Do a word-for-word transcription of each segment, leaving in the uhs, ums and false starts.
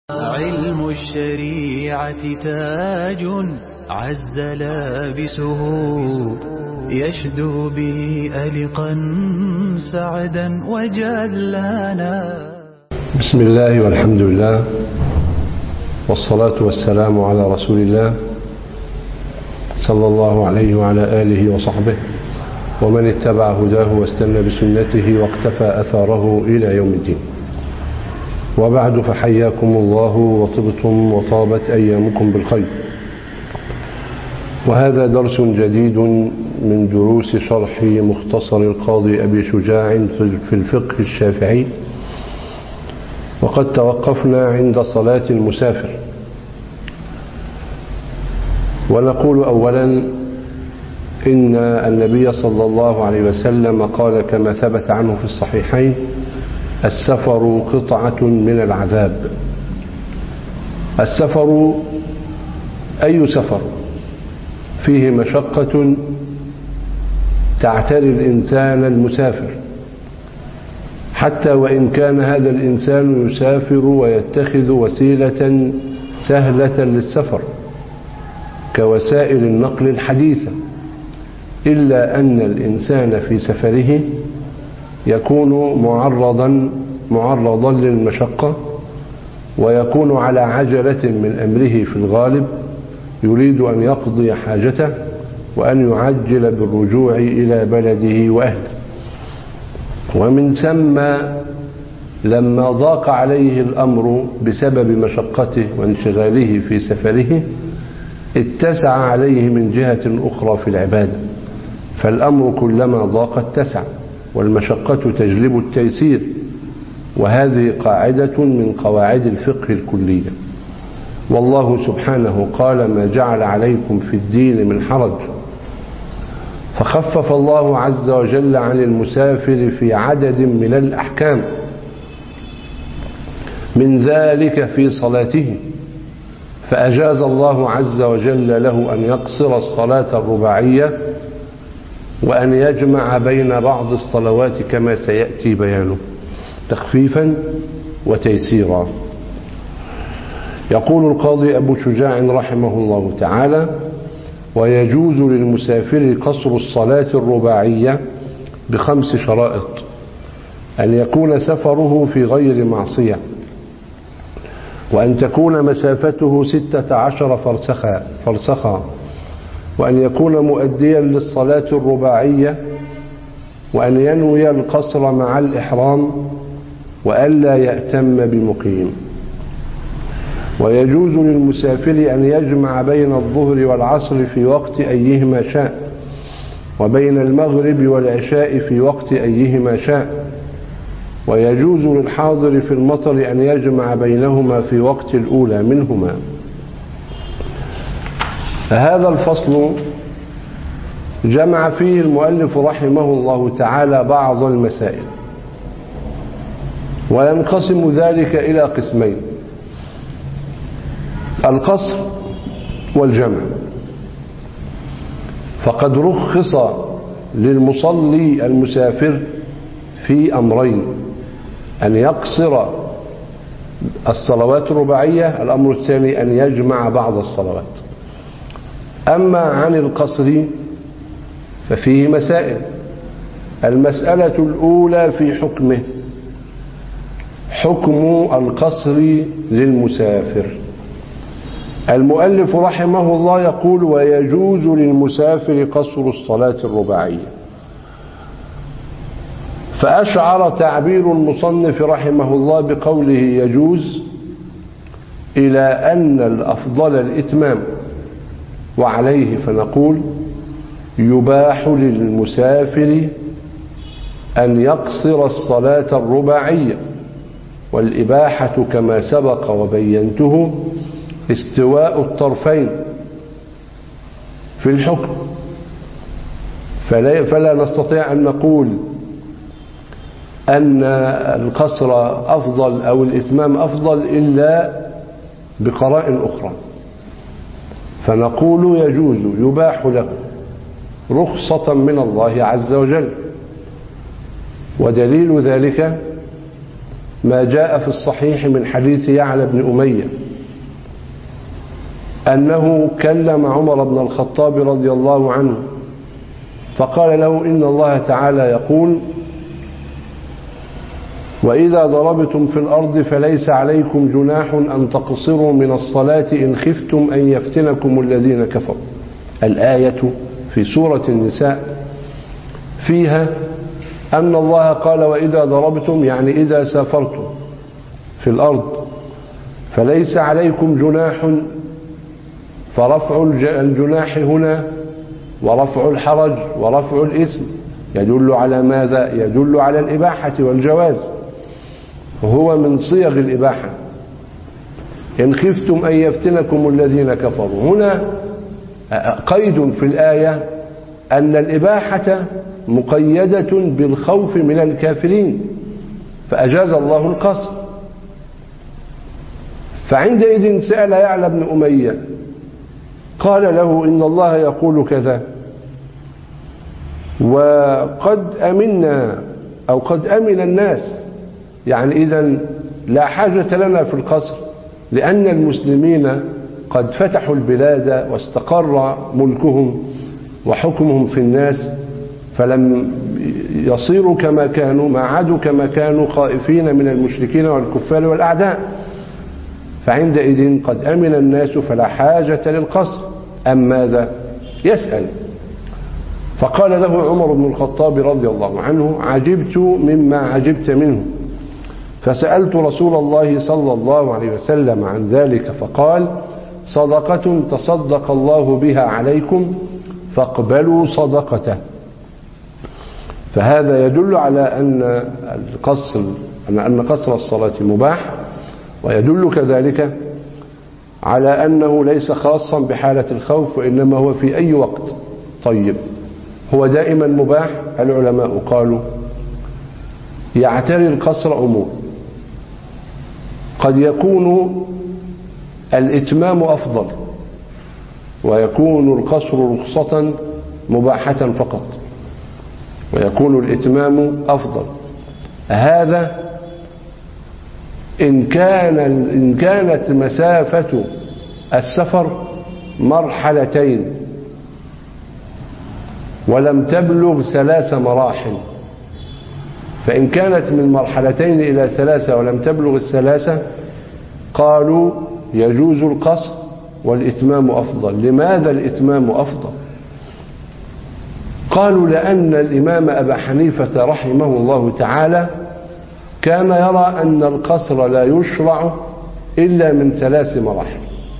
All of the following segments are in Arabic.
علم الشريعة تاج عز لابسه يشدو به ألقا سعدا وجلانا. بسم الله والحمد لله والصلاة والسلام على رسول الله صلى الله عليه وعلى آله وصحبه ومن اتبع هداه واستنى بسنته واقتفى أثاره إلى يوم الدين. وبعد، فحياكم الله وطبتم وطابت أيامكم بالخير. وهذا درس جديد من دروس شرح مختصر القاضي أبي شجاع في الفقه الشافعي، وقد توقفنا عند صلاة المسافر. ونقول أولا إن النبي صلى الله عليه وسلم قال كما ثبت عنه في الصحيحين: السفر قطعة من العذاب. السفر أي سفر فيه مشقة تعتري الإنسان المسافر، حتى وإن كان هذا الإنسان يسافر ويتخذ وسيلة سهلة للسفر كوسائل النقل الحديثة، إلا أن الإنسان في سفره يكون معرضا معرضا للمشقة، ويكون على عجلة من أمره في الغالب، يريد أن يقضي حاجته وأن يعجل بالرجوع إلى بلده وأهله. ومن ثم لما ضاق عليه الأمر بسبب مشقته وانشغاله في سفره، اتسع عليه من جهة أخرى في العبادة، فالأمر كلما ضاق اتسع، والمشقة تجلب التيسير، وهذه قاعدة من قواعد الفقه الكلية. والله سبحانه قال: ما جعل عليكم في الدين من حرج. فخفف الله عز وجل عن المسافر في عدد من الأحكام، من ذلك في صلاته، فأجاز الله عز وجل له أن يقصر الصلاة الرباعية وأن يجمع بين بعض الصلوات كما سيأتي بيانه، تخفيفا وتيسيرا. يقول القاضي أبو شجاع رحمه الله تعالى: ويجوز للمسافر قصر الصلاة الرباعية بخمس شرائط: أن يكون سفره في غير معصية، وأن تكون مسافته ستة عشر فرسخا, فرسخا وأن يكون مؤديا للصلاة الرباعية، وأن ينوي القصر مع الإحرام، وألا يأتم بمقيم. ويجوز للمسافر أن يجمع بين الظهر والعصر في وقت أيهما شاء، وبين المغرب والعشاء في وقت أيهما شاء. ويجوز للحاضر في المطر أن يجمع بينهما في وقت الأولى منهما. هذا الفصل جمع فيه المؤلف رحمه الله تعالى بعض المسائل، وينقسم ذلك إلى قسمين: القصر والجمع. فقد رخص للمصلي المسافر في أمرين: أن يقصر الصلوات الرباعية، الأمر الثاني أن يجمع بعض الصلوات. أما عن القصر ففيه مسائل. المسألة الأولى في حكمه، حكم القصر للمسافر. المؤلف رحمه الله يقول: ويجوز للمسافر قصر الصلاة الرباعية. فأشعر تعبير المصنف رحمه الله بقوله يجوز إلى أن الأفضل الإتمام، وعليه فنقول: يباح للمسافر أن يقصر الصلاة الرباعية. والإباحة كما سبق وبينته استواء الطرفين في الحكم، فلا, فلا نستطيع أن نقول أن القصر أفضل أو الإتمام أفضل إلا بقرائن أخرى، فنقول يجوز، يباح له رخصة من الله عز وجل. ودليل ذلك ما جاء في الصحيح من حديث يعلى بن أمية أنه كلم عمر بن الخطاب رضي الله عنه فقال له إن الله تعالى يقول وإذا ضربتم في الأرض فليس عليكم جناح أن تقصروا من الصلاة إن خفتم أن يفتنكم الذين كفروا. الآية في سورة النساء فيها أن الله قال وإذا ضربتم يعني إذا سافرتم في الأرض فليس عليكم جناح، فرفع الجناح هنا ورفع الحرج ورفع الإثم يدل على ماذا؟ يدل على الإباحة والجواز، وهو من صيغ الإباحة. إن خفتم أن يفتنكم الذين كفروا، هنا قيد في الآية أن الإباحة مقيدة بالخوف من الكافرين فأجاز الله القصر. فعندئذ سأل يعلى بن أمية قال له إن الله يقول كذا وقد أمنا أو قد أمن الناس، يعني إذن لا حاجة لنا في القصر لأن المسلمين قد فتحوا البلاد واستقر ملكهم وحكمهم في الناس، فلم يصيروا كما كانوا، ما عادوا كما كانوا خائفين من المشركين والكفار والأعداء. فعندئذ قد أمن الناس فلا حاجة للقصر. أم ماذا؟ يسأل. فقال له عمر بن الخطاب رضي الله عنه عجبت مما عجبت منه، فسألت رسول الله صلى الله عليه وسلم عن ذلك فقال صدقة تصدق الله بها عليكم فاقبلوا صدقته. فهذا يدل على أن القصر أن قصر الصلاة مباح، ويدل كذلك على أنه ليس خاصا بحالة الخوف وإنما هو في أي وقت. طيب هو دائما مباح؟ العلماء قالوا يعتري القصر أمور، قد يكون الإتمام أفضل ويكون القصر رخصة مباحة فقط، ويكون الإتمام أفضل. هذا إن كان إن كانت مسافة السفر مرحلتين ولم تبلغ ثلاث مراحل، فإن كانت من مرحلتين إلى ثلاثة ولم تبلغ الثلاثة قالوا يجوز القصر والإتمام أفضل. لماذا الإتمام أفضل؟ قالوا لأن الإمام أبا حنيفة رحمه الله تعالى كان يرى أن القصر لا يشرع إلا من ثلاث مراحل،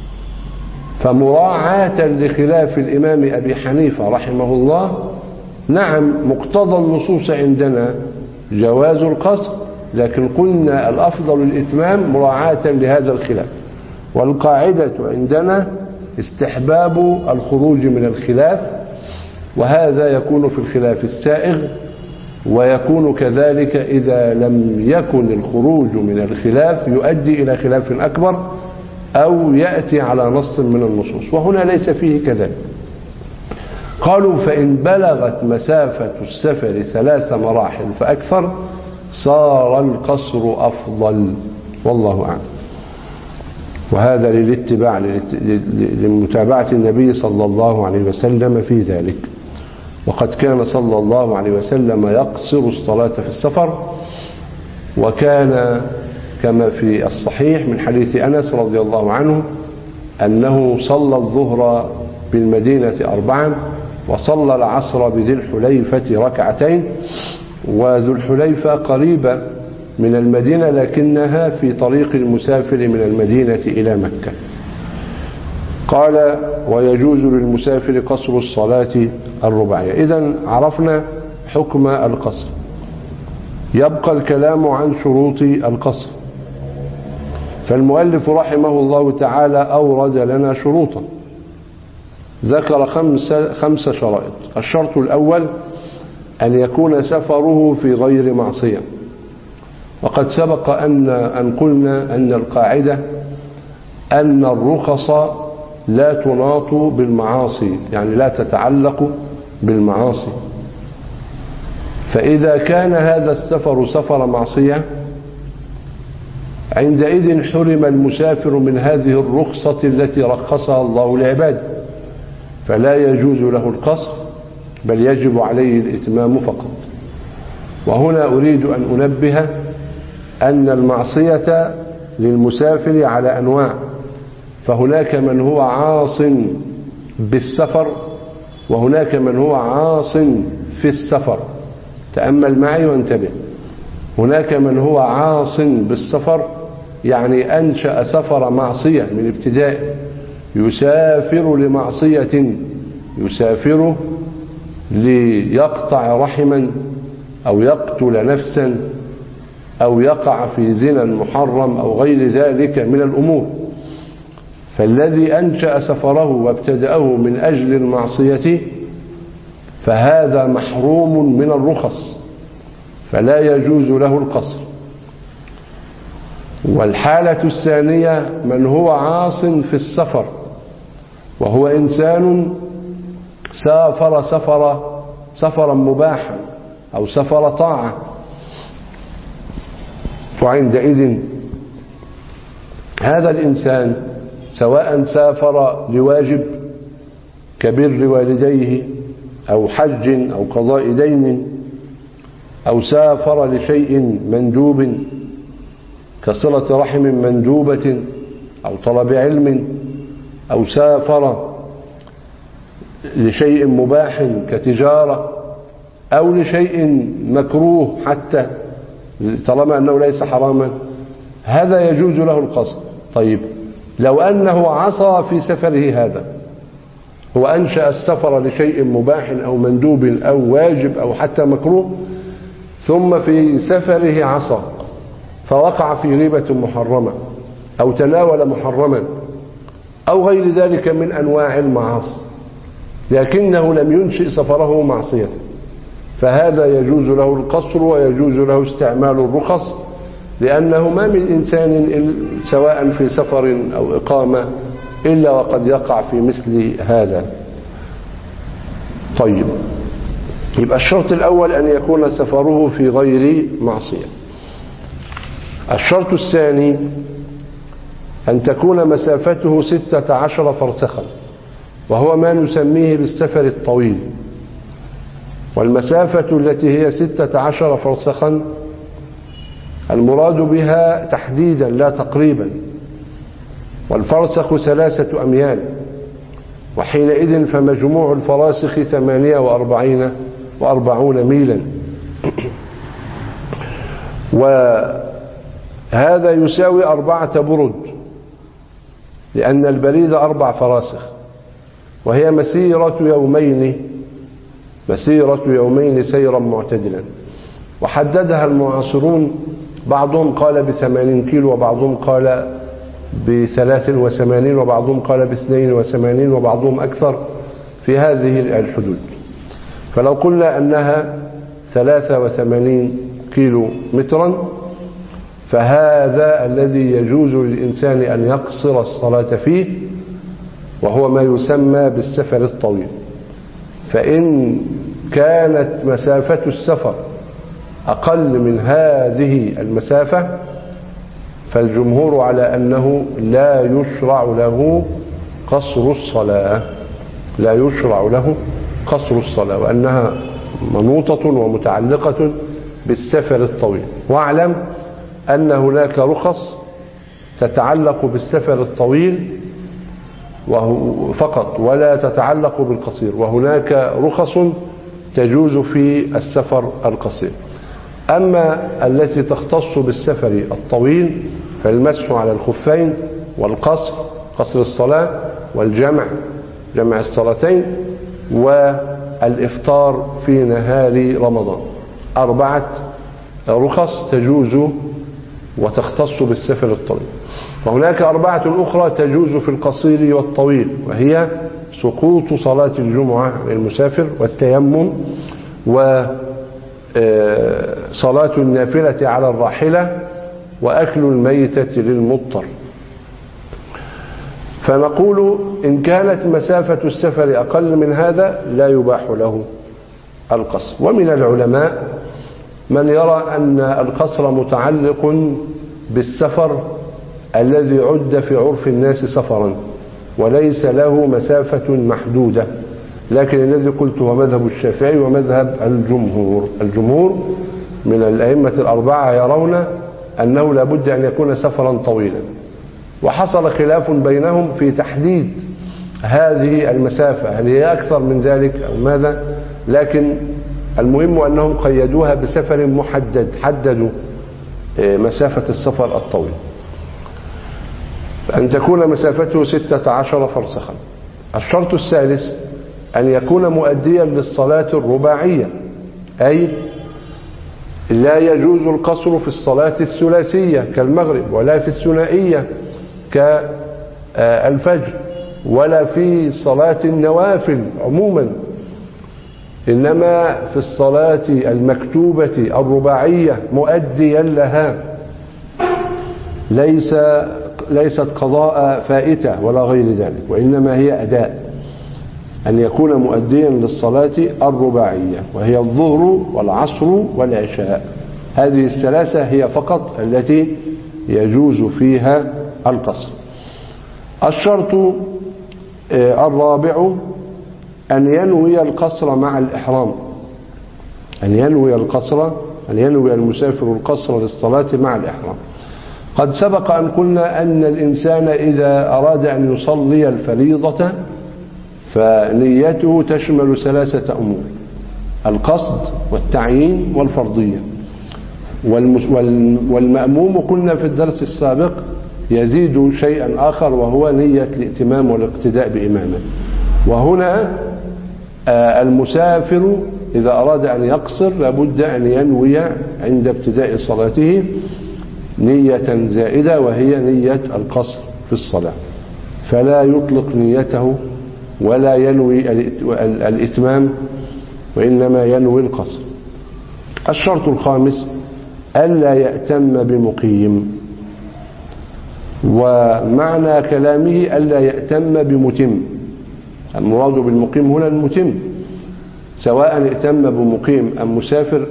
فمراعاة لخلاف الإمام أبي حنيفة رحمه الله، نعم مقتضى النصوص عندنا جواز القصر، لكن قلنا الأفضل الإتمام مراعاة لهذا الخلاف. والقاعدة عندنا استحباب الخروج من الخلاف، وهذا يكون في الخلاف السائغ، ويكون كذلك إذا لم يكن الخروج من الخلاف يؤدي إلى خلاف أكبر أو يأتي على نص من النصوص، وهنا ليس فيه كذلك. قالوا فإن بلغت مسافة السفر ثلاث مراحل فأكثر صار القصر أفضل، والله أعلم. وهذا للاتباع لمتابعة النبي صلى الله عليه وسلم في ذلك، وقد كان صلى الله عليه وسلم يقصر الصلاة في السفر، وكان كما في الصحيح من حديث أنس رضي الله عنه أنه صلى الظهر بالمدينة أربعا وصلى العصر بذي الحليفة ركعتين. وذو الحليفة قريبة من المدينة لكنها في طريق المسافر من المدينة إلى مكة. قال ويجوز للمسافر قصر الصلاة الرباعية. إذن عرفنا حكم القصر. يبقى الكلام عن شروط القصر، فالمؤلف رحمه الله تعالى أورد لنا شروطا، ذكر خمس, خمس شرائط. الشرط الأول أن يكون سفره في غير معصية، وقد سبق أن, أن قلنا أن القاعدة أن الرخص لا تناط بالمعاصي، يعني لا تتعلق بالمعاصي. فإذا كان هذا السفر سفر معصية عندئذ حرم المسافر من هذه الرخصة التي رخصها الله لعباده، فلا يجوز له القصر، بل يجب عليه الإتمام فقط. وهنا أريد أن أنبه أن المعصية للمسافر على أنواع، فهناك من هو عاص بالسفر، وهناك من هو عاص في السفر. تأمل معي وانتبه. هناك من هو عاص بالسفر، يعني أنشأ سفر معصية من ابتداء، يسافر لمعصية، يسافر ليقطع رحما أو يقتل نفسا أو يقع في زنا محرم أو غير ذلك من الأمور. فالذي أنشأ سفره وابتدأه من أجل المعصية فهذا محروم من الرخص، فلا يجوز له القصر. والحالة الثانية من هو عاص في السفر، وهو إنسان سافر سفر سفرا مباحا أو سفر طاعة، وعندئذ هذا الإنسان سواء سافر لواجب كبر والديه أو حج أو قضاء دين، أو سافر لشيء مندوب كصلة رحم مندوبة أو طلب علم، أو سافر لشيء مباح كتجارة أو لشيء مكروه حتى طالما أنه ليس حراما، هذا يجوز له القصر. طيب لو أنه عصى في سفره هذا، هو أنشأ السفر لشيء مباح أو مندوب أو واجب أو حتى مكروه، ثم في سفره عصى فوقع في ريبة محرمة أو تناول محرما أو غير ذلك من أنواع المعاصي، لكنه لم ينشئ سفره معصية، فهذا يجوز له القصر ويجوز له استعمال الرخص، لأنه ما من إنسان سواء في سفر أو إقامة إلا وقد يقع في مثل هذا. طيب، يبقى الشرط الأول أن يكون سفره في غير معصية. الشرط الثاني أن تكون مسافته ستة عشر فرسخا، وهو ما نسميه بالسفر الطويل. والمسافة التي هي ستة عشر فرسخا المراد بها تحديدا لا تقريبا، والفرسخ ثلاثة أميال، وحينئذ فمجموع الفراسخ ثمانية وأربعين وأربعون ميلا. وهذا يساوي أربعة برد، لأن البريد أربع فراسخ، وهي مسيرة يومين مسيرة يومين سيرا معتدلا. وحددها المعاصرون، بعضهم قال بثمانين كيلو، وبعضهم قال بثلاث وثمانين، وبعضهم قال باثنين وثمانين، وبعضهم أكثر في هذه الحدود. فلو قلنا أنها ثلاثة وثمانين كيلو مترا، فهذا الذي يجوز للإنسان أن يقصر الصلاة فيه، وهو ما يسمى بالسفر الطويل. فإن كانت مسافة السفر أقل من هذه المسافة فالجمهور على أنه لا يشرع له قصر الصلاة لا يشرع له قصر الصلاة وأنها منوطة ومتعلقة بالسفر الطويل. واعلم أن هناك رخص تتعلق بالسفر الطويل فقط ولا تتعلق بالقصير، وهناك رخص تجوز في السفر القصير. أما التي تختص بالسفر الطويل فالمسح على الخفين، والقصر قصر الصلاة، والجمع جمع الصلاتين، والإفطار في نهار رمضان. أربعة رخص تجوز وتختص بالسفر الطويل. وهناك أربعة أخرى تجوز في القصير والطويل، وهي سقوط صلاة الجمعة للمسافر، والتيمم، وصلاة النافلة على الراحلة، وأكل الميتة للمضطر. فنقول إن كانت مسافة السفر أقل من هذا لا يباح له القصر. ومن العلماء من يرى أن القصر متعلق بالسفر الذي عد في عرف الناس سفرا وليس له مسافة محدودة، لكن الذي قلت هو مذهب الشافعي ومذهب الجمهور. الجمهور من الأئمة الأربعة يرون أنه لا بد أن يكون سفرا طويلا، وحصل خلاف بينهم في تحديد هذه المسافة، هل هي أكثر من ذلك أو ماذا، لكن المهم أنهم قيدوها بسفر محدد، حددوا مسافة السفر الطويل أن تكون مسافته ستة عشر فرسخا. الشرط الثالث أن يكون مؤديا للصلاة الرباعية، أي لا يجوز القصر في الصلاة الثلاثية كالمغرب، ولا في الثنائية كالفجر، ولا في صلاة النوافل عموما، إنما في الصلاة المكتوبة الرباعية مؤديا لها، ليس ليست قضاء فائتة ولا غير ذلك، وإنما هي أداء، أن يكون مؤديا للصلاة الرباعية، وهي الظهر والعصر والعشاء. هذه الثلاثة هي فقط التي يجوز فيها القصر. الشرط الرابع أن ينوي القصر مع الإحرام، أن ينوي القصر أن ينوي المسافر القصر للصلاة مع الإحرام. قد سبق أن قلنا أن الإنسان إذا أراد أن يصلي الفريضة فنيته تشمل ثلاثة أمور: القصد والتعيين والفرضية. والمأموم قلنا في الدرس السابق يزيد شيئا آخر، وهو نية الائتمام والاقتداء بإمامه. وهنا المسافر إذا أراد أن يقصر لابد أن ينوي عند ابتداء صلاته نية زائدة، وهي نية القصر في الصلاة، فلا يطلق نيته ولا ينوي الإتمام، وإنما ينوي القصر. الشرط الخامس ألا يأتم بمقيم، ومعنى كلامه ألا يأتم بمتم. المراد بالمقيم هنا المتم، سواء ائتم بمقيم أم مسافر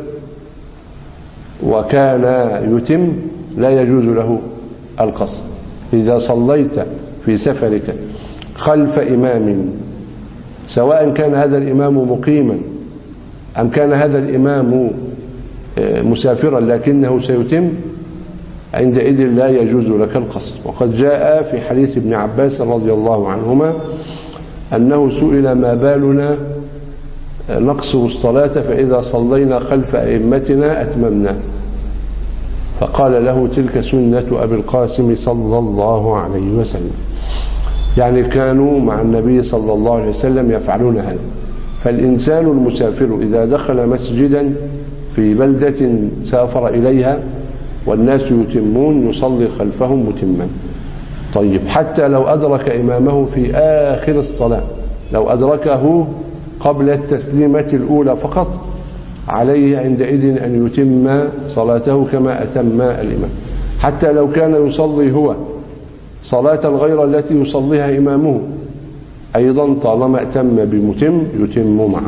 وكان يتم لا يجوز له القصر. إذا صليت في سفرك خلف إمام، سواء كان هذا الإمام مقيما أم كان هذا الإمام مسافرا لكنه سيتم، عندئذ لا يجوز لك القصر. وقد جاء في حديث ابن عباس رضي الله عنهما أنه سئل: ما بالنا نقصر الصلاة فإذا صلينا خلف أئمتنا أتممنا؟ فقال له: تلك سنة أبي القاسم صلى الله عليه وسلم. يعني كانوا مع النبي صلى الله عليه وسلم يفعلون هذا. فالإنسان المسافر إذا دخل مسجدا في بلدة سافر إليها والناس يتمون يصلي خلفهم متما. طيب، حتى لو أدرك إمامه في آخر الصلاة، لو أدركه قبل التسليمة الأولى فقط، عليه عندئذ أن يتم صلاته كما أتم الإمام، حتى لو كان يصلي هو صلاة غير التي يصليها إمامه، أيضا طالما أتم بمتم يتم معه.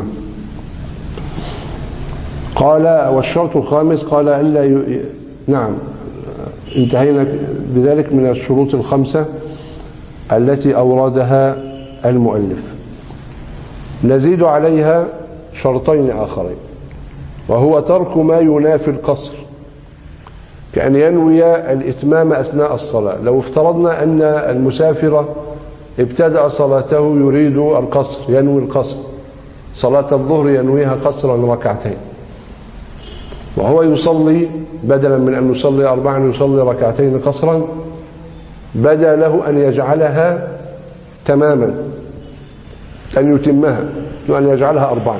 قال: والشرط الخامس قال ألا ي... نعم، انتهينا بذلك من الشروط الخمسة التي أوردها المؤلف. نزيد عليها شرطين آخرين، وهو ترك ما ينافي القصر، كأن ينوي الإتمام أثناء الصلاة. لو افترضنا أن المسافر ابتدأ صلاته يريد القصر، ينوي القصر، صلاة الظهر ينويها قصرا ركعتين، وهو يصلي بدلا من أن يصلي أربعا يصلي ركعتين قصرا، بدا له أن يجعلها تماما، أن يتمها، وأن يجعلها أربعا.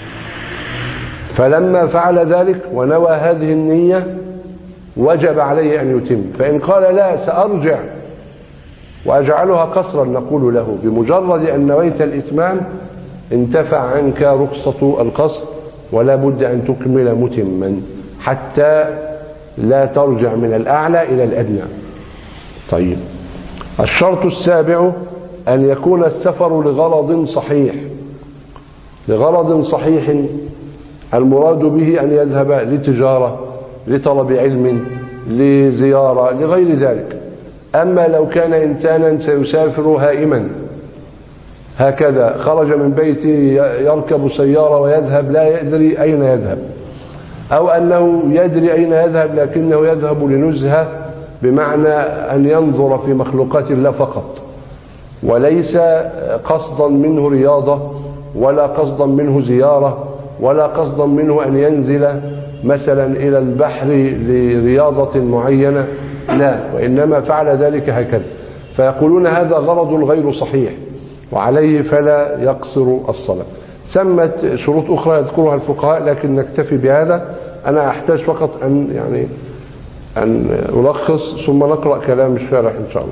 فلما فعل ذلك ونوى هذه النية وجب عليه أن يتم. فإن قال: لا، سأرجع وأجعلها قصرا، نقول له: بمجرد أن نويت الإتمام انتفع عنك رخصة القصر، ولا بد أن تكمل متما حتى لا ترجع من الأعلى إلى الأدنى. طيب، الشرط السابع أن يكون السفر لغرض صحيح. لغرض صحيح المراد به أن يذهب لتجارة، لطلب علم، لزيارة لغير ذلك. أما لو كان إنسانا سيسافر هائما هكذا، خرج من بيته يركب سيارة ويذهب لا يدري أين يذهب، أو أنه يدري أين يذهب لكنه يذهب لنزهة بمعنى أن ينظر في مخلوقات الله فقط، وليس قصدا منه رياضة ولا قصدا منه زيارة ولا قصدا منه أن ينزل مثلا إلى البحر لرياضة معينة، لا، وإنما فعل ذلك هكذا، فيقولون هذا غرض غير صحيح وعليه فلا يقصر الصلاة. سمت شروط أخرى يذكرها الفقهاء لكن نكتفي بهذا. أنا أحتاج فقط أن يعني أن ألخص ثم نقرأ كلام الشارح إن شاء الله.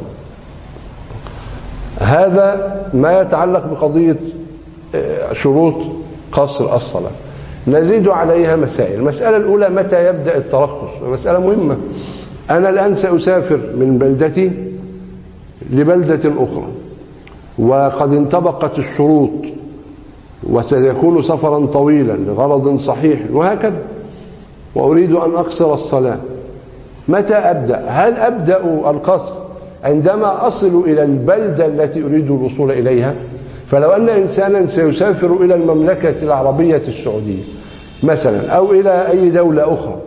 هذا ما يتعلق بقضية شروط قصر الصلاة. نزيد عليها مسائل. المسألة الأولى متى يبدأ الترخص؟ مسألة مهمة. أنا الآن سأسافر من بلدتي لبلدة أخرى وقد انطبقت الشروط وسيكون سفرا طويلا لغرض صحيح وهكذا، وأريد أن أقصر الصلاة. متى أبدأ؟ هل أبدأ القصر عندما أصل إلى البلدة التي أريد الوصول إليها؟ فلو أن إنسانا سيسافر إلى المملكة العربية السعودية مثلا أو إلى أي دولة أخرى،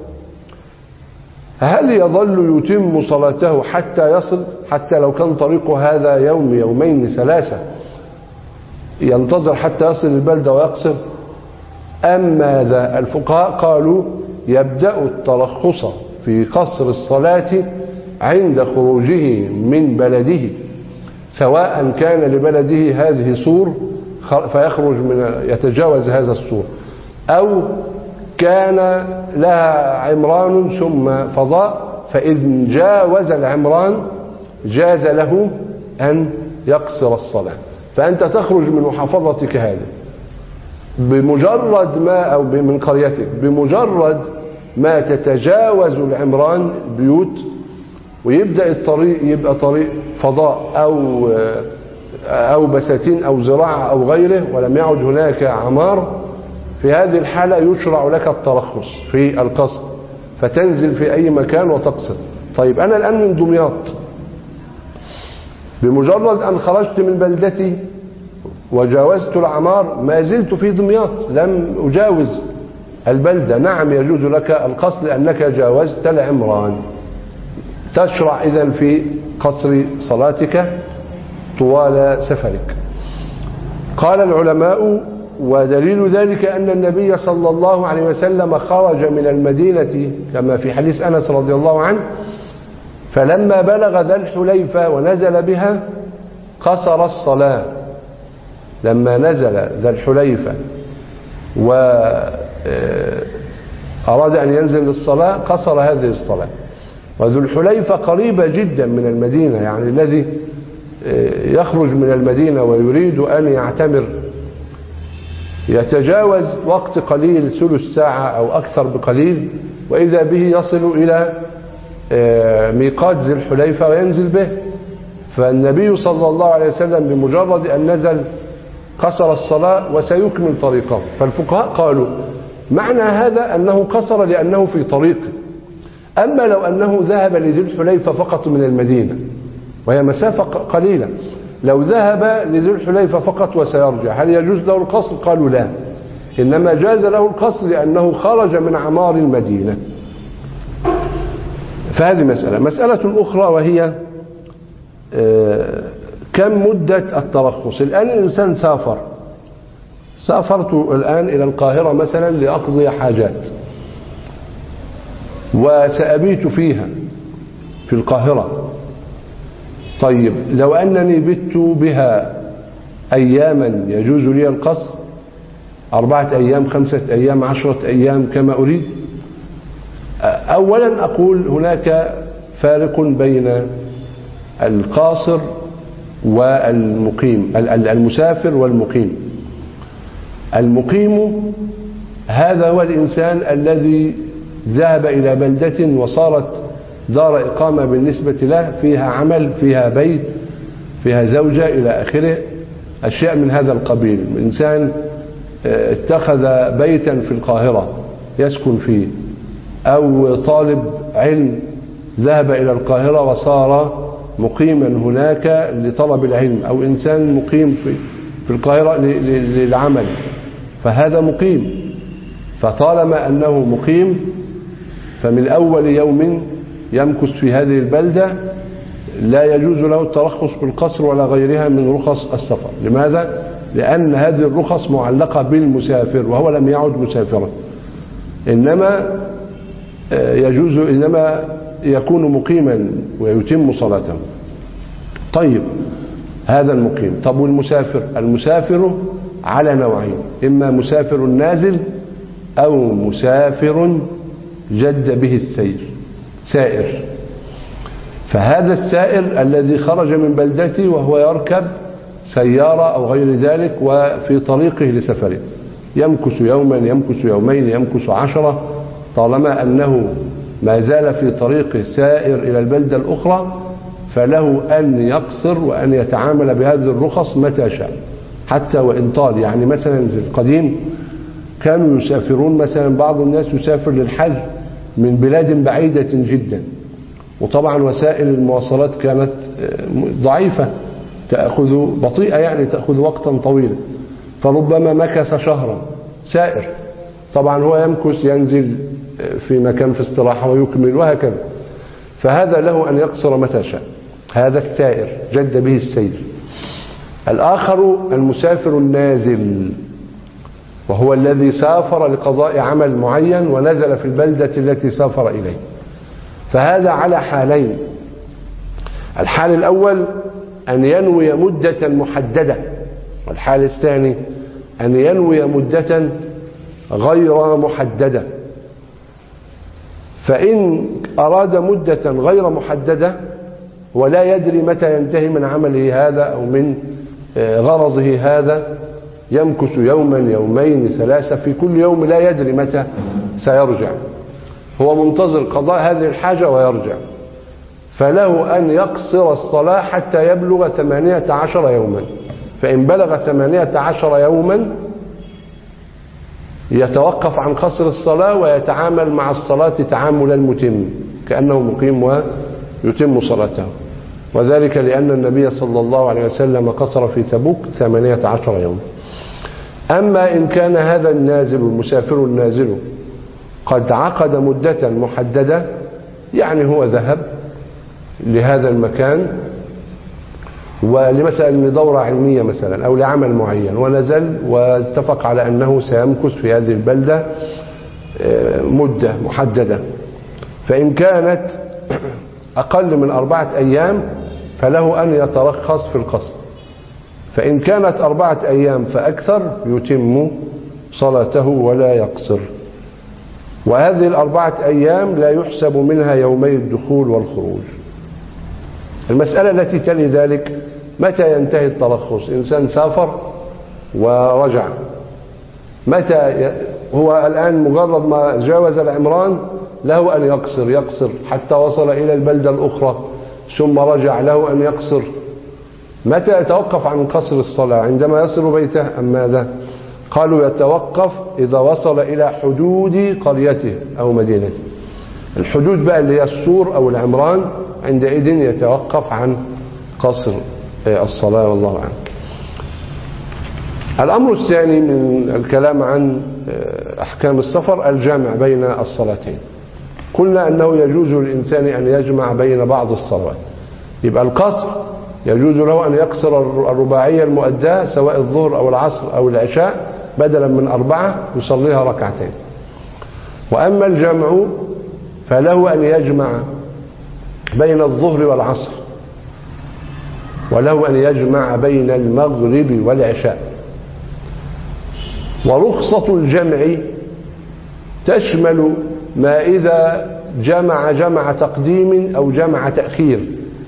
هل يظل يتم صلاته حتى يصل؟ حتى لو كان طريقه هذا يوم يومين ثلاثة ينتظر حتى يصل البلدة ويقصر؟ أم ماذا؟ الفقهاء قالوا يبدأ الترخص في قصر الصلاة عند خروجه من بلده، سواء كان لبلده هذه سور فيخرج من يتجاوز هذا السور، أو كان لها عمران ثم فضاء، فإذ جاوز العمران جاز له أن يقصر الصلاة. فأنت تخرج من محافظتك هذه بمجرد ما أو من قريتك بمجرد ما تتجاوز العمران بيوت ويبدأ الطريق يبقى طريق فضاء أو أو بساتين أو زراعة أو غيره ولم يعد هناك عمار، في هذه الحالة يشرع لك الترخص في القصر فتنزل في أي مكان وتقصر. طيب أنا الآن من دمياط، بمجرد أن خرجت من بلدتي وجاوزت العمار ما زلت في دمياط، لم أجاوز البلدة. نعم يجوز لك القصر لأنك جاوزت العمران. تشرع إذن في قصر صلاتك طوال سفرك. قال العلماء ودليل ذلك أن النبي صلى الله عليه وسلم خرج من المدينة كما في حديث أنس رضي الله عنه، فلما بلغ ذا الحليفة ونزل بها قصر الصلاة. لما نزل ذا الحليفة وأراد أن ينزل للصلاة قصر هذه الصلاة. وذو الحليفة قريبة جدا من المدينة، يعني الذي يخرج من المدينة ويريد أن يعتمر يتجاوز وقت قليل ثلث ساعة أو أكثر بقليل وإذا به يصل إلى ميقات ذي الحليفة وينزل به. فالنبي صلى الله عليه وسلم بمجرد أن نزل قصر الصلاة وسيكمل طريقه. فالفقهاء قالوا معنى هذا أنه قصر لأنه في طريقه. أما لو أنه ذهب لذي الحليفة فقط من المدينة وهي مسافة قليلة، لو ذهب لذي الحليفة فقط وسيرجع هل يجوز له القصر؟ قالوا لا، إنما جاز له القصر لأنه خرج من عمار المدينة. فهذه مسألة. مسألة أخرى وهي كم مدة الترخص. الآن الإنسان سافر، سافرت الآن إلى القاهرة مثلا لأقضي حاجات وسأبيت فيها في القاهرة. طيب لو أنني بت بها أياما يجوز لي القصر؟ أربعة أيام، خمسة أيام، عشرة أيام كما أريد؟ أولا أقول هناك فارق بين القاصر والمقيم، المسافر والمقيم. المقيم هذا هو الإنسان الذي ذهب إلى بلدة وصارت دار إقامة بالنسبة له، فيها عمل، فيها بيت، فيها زوجة إلى آخره، أشياء من هذا القبيل. إنسان اتخذ بيتا في القاهرة يسكن فيه، أو طالب علم ذهب إلى القاهرة وصار مقيما هناك لطلب العلم، أو إنسان مقيم في في القاهرة للعمل، فهذا مقيم. فطالما أنه مقيم فمن أول يوم يمكث في هذه البلدة لا يجوز له الترخص بالقصر ولا غيرها من رخص السفر. لماذا؟ لأن هذه الرخص معلقة بالمسافر وهو لم يعد مسافرا، إنما يجوز إنما يكون مقيما ويتم صلاته. طيب هذا المقيم. طب والمسافر؟ المسافر على نوعين، إما مسافر نازل أو مسافر جد به السير، سائر. فهذا السائر الذي خرج من بلدته وهو يركب سيارة أو غير ذلك وفي طريقه لسفره، يمكث يوما، يمكث يومين، يمكث عشرة، طالما أنه ما زال في طريقه سائر إلى البلدة الأخرى فله أن يقصر وأن يتعامل بهذه الرخص متى شاء حتى وإن طال. يعني مثلا في القديم كانوا يسافرون، مثلا بعض الناس يسافر للحج من بلاد بعيدة جدا، وطبعا وسائل المواصلات كانت ضعيفة، تأخذ بطيئة، يعني تأخذ وقتا طويلا، فربما مكث شهرا سائر. طبعا هو يمكث، ينزل في مكان في استراحة ويكمل وهكذا، فهذا له أن يقصر متى شاء. هذا السائر جد به السير. الآخر المسافر النازل، وهو الذي سافر لقضاء عمل معين ونزل في البلدة التي سافر إليه. فهذا على حالين. الحال الأول أن ينوي مدة محددة، والحال الثاني أن ينوي مدة غير محددة. فإن أراد مدة غير محددة ولا يدري متى ينتهي من عمله هذا أو من غرضه هذا، يمكث يوما، يومين، ثلاثة، في كل يوم لا يدري متى سيرجع، هو منتظر قضاء هذه الحاجة ويرجع، فله أن يقصر الصلاة حتى يبلغ ثمانية عشر يوما. فإن بلغ ثمانية عشر يوما يتوقف عن قصر الصلاة ويتعامل مع الصلاة تعامل المتم كأنه مقيم ويتم صلاته، وذلك لأن النبي صلى الله عليه وسلم قصر في تبوك ثمانية عشر يوما. أما إن كان هذا النازل المسافر النازل قد عقد مدة محددة، يعني هو ذهب لهذا المكان ولمثلا لدورة علمية مثلا أو لعمل معين، ونزل واتفق على أنه سيمكث في هذه البلدة مدة محددة، فإن كانت أقل من أربعة أيام فله أن يترخص في القصر، فإن كانت أربعة أيام فأكثر يتم صلاته ولا يقصر. وهذه الأربعة أيام لا يحسب منها يومي الدخول والخروج. المسألة التي تلي ذلك، متى ينتهي الترخص؟ إنسان سافر ورجع، متى هو الآن مجرد ما جاوز العمران له أن يقصر، يقصر حتى وصل إلى البلدة الأخرى ثم رجع، له أن يقصر. متى يتوقف عن قصر الصلاة؟ عندما يصل بيته أم ماذا؟ قالوا يتوقف إذا وصل إلى حدود قريته أو مدينته. الحدود بقى اللي هي السور أو العمران، عندئذ يتوقف عن قصر الصلاة والله أعلم. الأمر الثاني من الكلام عن أحكام السفر الجمع بين الصلاتين. قلنا أنه يجوز للإنسان أن يجمع بين بعض الصلوات، يبقى القصر يجوز له أن يقصر الرباعية المؤداة سواء الظهر أو العصر أو العشاء بدلا من أربعة يصليها ركعتين. وأما الجمع فله أن يجمع بين الظهر والعصر، وله أن يجمع بين المغرب والعشاء. ورخصة الجمع تشمل ما إذا جمع جمع تقديم أو جمع تأخير،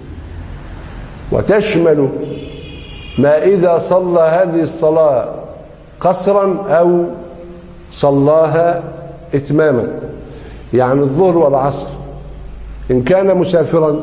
وتشمل ما إذا صلى هذه الصلاة قصرا أو صلاها إتماما. يعني الظهر والعصر إن كان مسافرا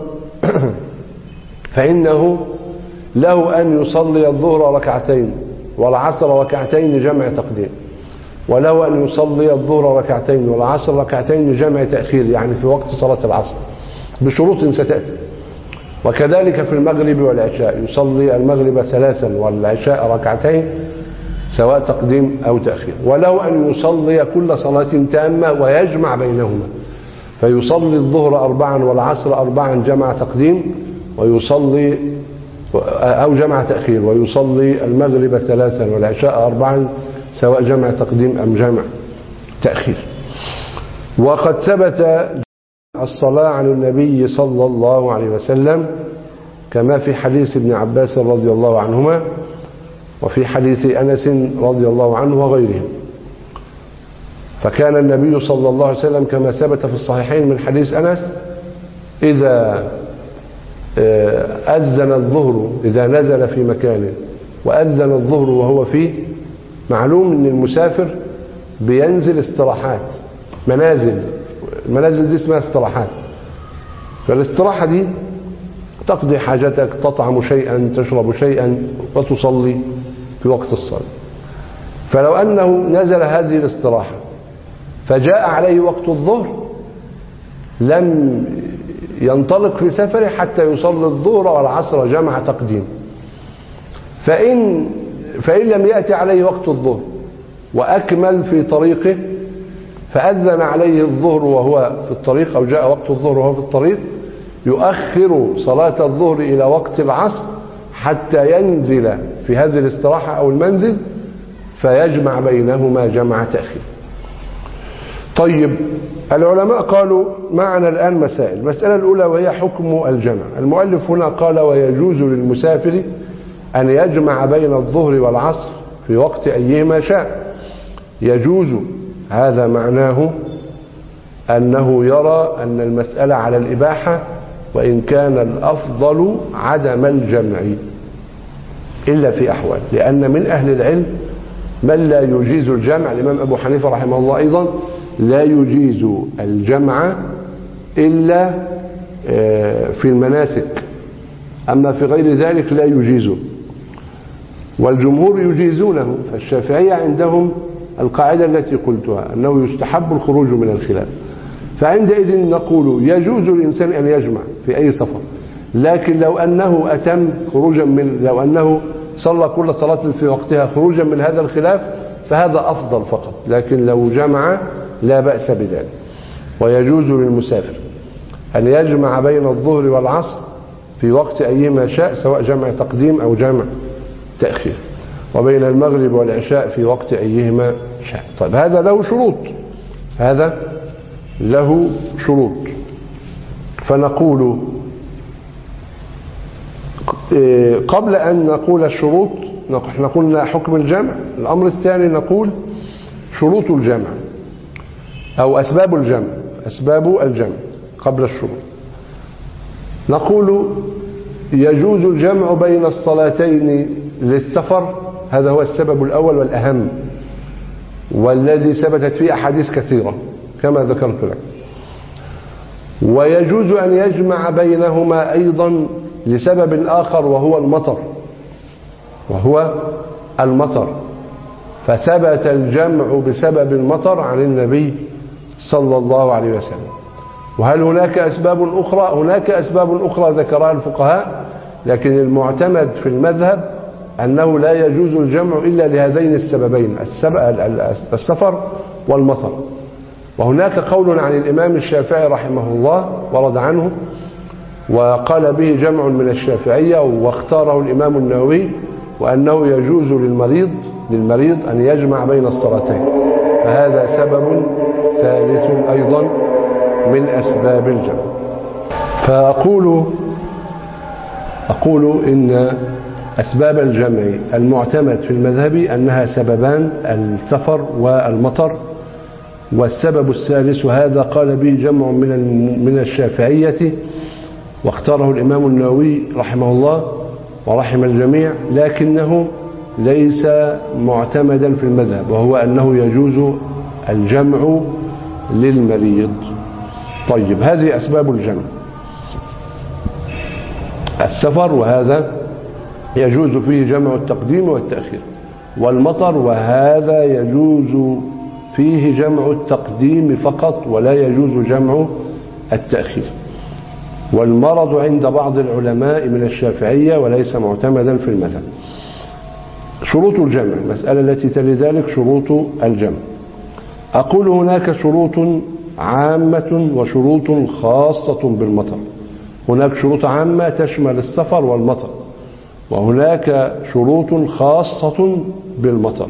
فإنه له أن يصلي الظهر ركعتين والعصر ركعتين جمع تقديم، وله أن يصلي الظهر ركعتين والعصر ركعتين جمع تأخير، يعني في وقت صلاة العصر. بشروط ستأتي. وكذلك في المغرب والعشاء، يصلي المغرب ثلاثا والعشاء ركعتين سواء تقديم أو تأخير. وله أن يصلي كل صلاة تامة ويجمع بينهما، فيصلي الظهر أربعا والعصر أربعا جمع تقديم، ويصلي أو جمع تأخير، ويصلي المغرب ثلاثا والعشاء أربعا سواء جمع تقديم أم جمع تأخير. وقد ثبت الصلاة عن النبي صلى الله عليه وسلم كما في حديث ابن عباس رضي الله عنهما، وفي حديث أنس رضي الله عنه وغيرهم. فكان النبي صلى الله عليه وسلم كما ثبت في الصحيحين من حديث أنس إذا أذن الظهر، إذا نزل في مكان وأذن الظهر وهو فيه، معلوم أن المسافر بينزل استراحات، منازل، المنازل دي اسمها استراحات. فالاستراحة دي تقضي حاجتك، تطعم شيئا، تشرب شيئا، وتصلي في وقت الصلاة. فلو أنه نزل هذه الاستراحة فجاء عليه وقت الظهر لم ينطلق في سفره حتى يصلي الظهر والعصر جمع تقديم. فإن, فإن لم يأتي عليه وقت الظهر وأكمل في طريقه فأذن عليه الظهر وهو في الطريق، أو جاء وقت الظهر وهو في الطريق، يؤخر صلاة الظهر إلى وقت العصر حتى ينزل في هذه الاستراحة أو المنزل فيجمع بينهما جمع تأخير. طيب، العلماء قالوا معنا الآن مسائل. المسألة الأولى وهي حكم الجمع. المؤلف هنا قال ويجوز للمسافر أن يجمع بين الظهر والعصر في وقت أيهما شاء. يجوز، هذا معناه أنه يرى أن المسألة على الإباحة، وإن كان الأفضل عدم الجمع إلا في أحوال، لأن من أهل العلم من لا يجيز الجمع. الإمام أبو حنيفة رحمه الله أيضا لا يجيز الجمع إلا في المناسك، أما في غير ذلك لا يجيزه. والجمهور يجيزونه. فالشافعية عندهم القاعدة التي قلتها أنه يستحب الخروج من الخلاف. فعندئذ نقول يجوز الإنسان أن يجمع في أي سفر، لكن لو أنه أتم خروجا من لو أنه صلى كل صلاة في وقتها خروجا من هذا الخلاف فهذا أفضل فقط، لكن لو جمع لا بأس بذلك. ويجوز للمسافر أن يجمع بين الظهر والعصر في وقت أيما شاء سواء جمع تقديم أو جمع تأخير، وبين المغرب والعشاء في وقت أيهما شاء. طيب، هذا له شروط، هذا له شروط. فنقول قبل أن نقول الشروط نحن قلنا حكم الجمع. الأمر الثاني نقول شروط الجمع أو أسباب الجمع، أسباب الجمع قبل الشروط. نقول يجوز الجمع بين الصلاتين للسفر، هذا هو السبب الأول والأهم، والذي ثبتت فيه أحاديث كثيرة كما ذكرت لك. ويجوز أن يجمع بينهما أيضا لسبب آخر وهو المطر، وهو المطر فثبت الجمع بسبب المطر عن النبي صلى الله عليه وسلم. وهل هناك أسباب أخرى؟ هناك أسباب أخرى ذكرها الفقهاء، لكن المعتمد في المذهب أنه لا يجوز الجمع إلا لهذين السببين، السفر والمطر. وهناك قول عن الإمام الشافعي رحمه الله ورد عنه وقال به جمع من الشافعية واختاره الإمام النووي، وأنه يجوز للمريض للمريض أن يجمع بين الصلاتين، فهذا سبب ثالث أيضا من أسباب الجمع. فأقول أقول إن أسباب الجمع المعتمد في المذهب أنها سببان، السفر والمطر. والسبب الثالث هذا قال به جمع من من الشافعية واختاره الإمام النووي رحمه الله ورحم الجميع، لكنه ليس معتمدا في المذهب، وهو أنه يجوز الجمع للمريض. طيب، هذه أسباب الجمع: السفر وهذا يجوز فيه جمع التقديم والتأخير، والمطر وهذا يجوز فيه جمع التقديم فقط ولا يجوز جمع التأخير. والمرض عند بعض العلماء من الشافعية وليس معتمدا في المذهب. شروط الجمع، المسألة التي تلي ذلك شروط الجمع. أقول هناك شروط عامة وشروط خاصة بالمطر. هناك شروط عامة تشمل السفر والمطر، وهناك شروط خاصة بالمطر.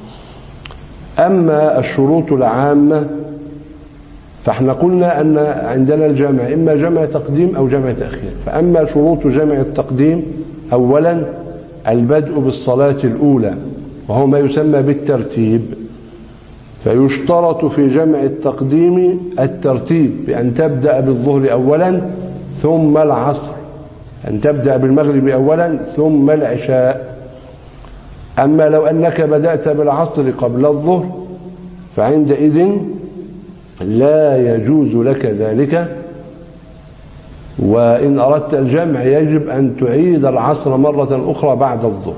أما الشروط العامة فاحنا قلنا أن عندنا الجمع إما جمع تقديم أو جمع تأخير. فأما شروط جمع التقديم: أولا البدء بالصلاة الأولى، وهو ما يسمى بالترتيب. فيشترط في جمع التقديم الترتيب، بأن تبدأ بالظهر أولا ثم العصر، أن تبدأ بالمغرب أولا ثم العشاء. أما لو أنك بدأت بالعصر قبل الظهر فعندئذ لا يجوز لك ذلك، وإن أردت الجمع يجب أن تعيد العصر مرة أخرى بعد الظهر.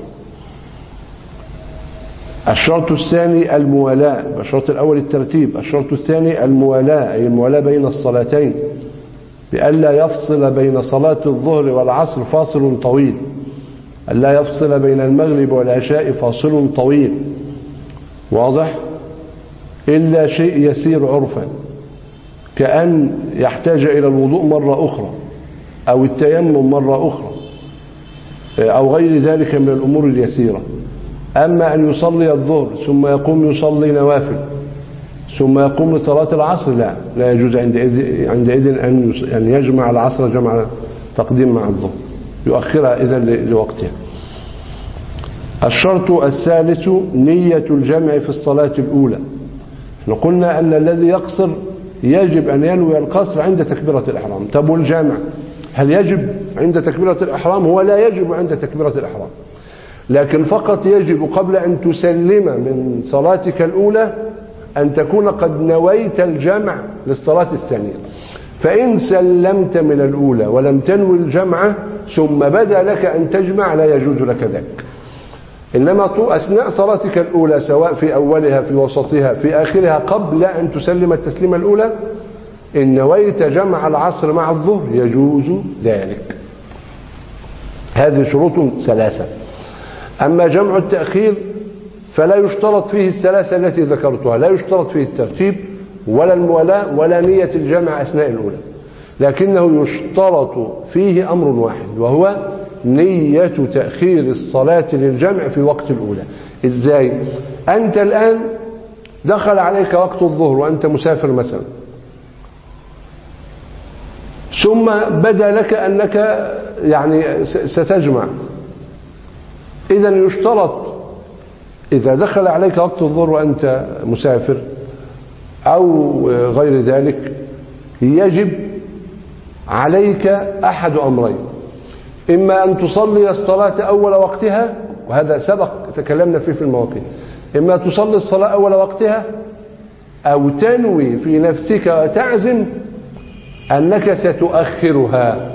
الشرط الثاني الموالاة. الشرط الأول الترتيب، الشرط الثاني الموالاة، أي الموالاة بين الصلاتين، بألا يفصل بين صلاة الظهر والعصر فاصل طويل، ألا يفصل بين المغرب والعشاء فاصل طويل، واضح؟ إلا شيء يسير عرفا، كأن يحتاج إلى الوضوء مرة أخرى أو التيمم مرة أخرى أو غير ذلك من الأمور اليسيرة. أما أن يصلي الظهر ثم يقوم يصلي نوافل ثم يقوم لصلاة العصر، لا لا يجوز عندئذ عندئذ أن يجمع العصر جمع تقديم مع الظهر، يؤخرها إذن لوقتها. الشرط الثالث نية الجمع في الصلاة الأولى. قلنا أن الذي يقصر يجب أن ينوي القصر عند تكبيرة الإحرام. طب والجمع هل يجب عند تكبيرة الإحرام؟ هو لا يجب عند تكبيرة الإحرام، لكن فقط يجب قبل أن تسلم من صلاتك الأولى أن تكون قد نويت الجمع للصلاة الثانية. فإن سلمت من الأولى ولم تنوي الجمع ثم بدا لك أن تجمع لا يجوز لك ذلك. إنما أثناء صلاتك الأولى سواء في أولها في وسطها في آخرها قبل أن تسلم التسليمة الأولى إن نويت جمع العصر مع الظهر يجوز ذلك. هذه شروط ثلاثة. أما جمع التأخير فلا يشترط فيه الثلاثة التي ذكرتها، لا يشترط فيه الترتيب ولا الموالاة ولا نية الجمع أثناء الأولى، لكنه يشترط فيه أمر واحد، وهو نية تأخير الصلاة للجمع في وقت الأولى. إزاي؟ أنت الآن دخل عليك وقت الظهر وأنت مسافر مثلا، ثم بدا لك أنك يعني ستجمع. إذا يشترط إذا دخل عليك وقت الظهر وأنت مسافر أو غير ذلك يجب عليك أحد أمرين: إما أن تصلي الصلاة أول وقتها، وهذا سبق تكلمنا فيه في المواقيت، إما تصلي الصلاة أول وقتها أو تنوي في نفسك وتعزم أنك ستؤخرها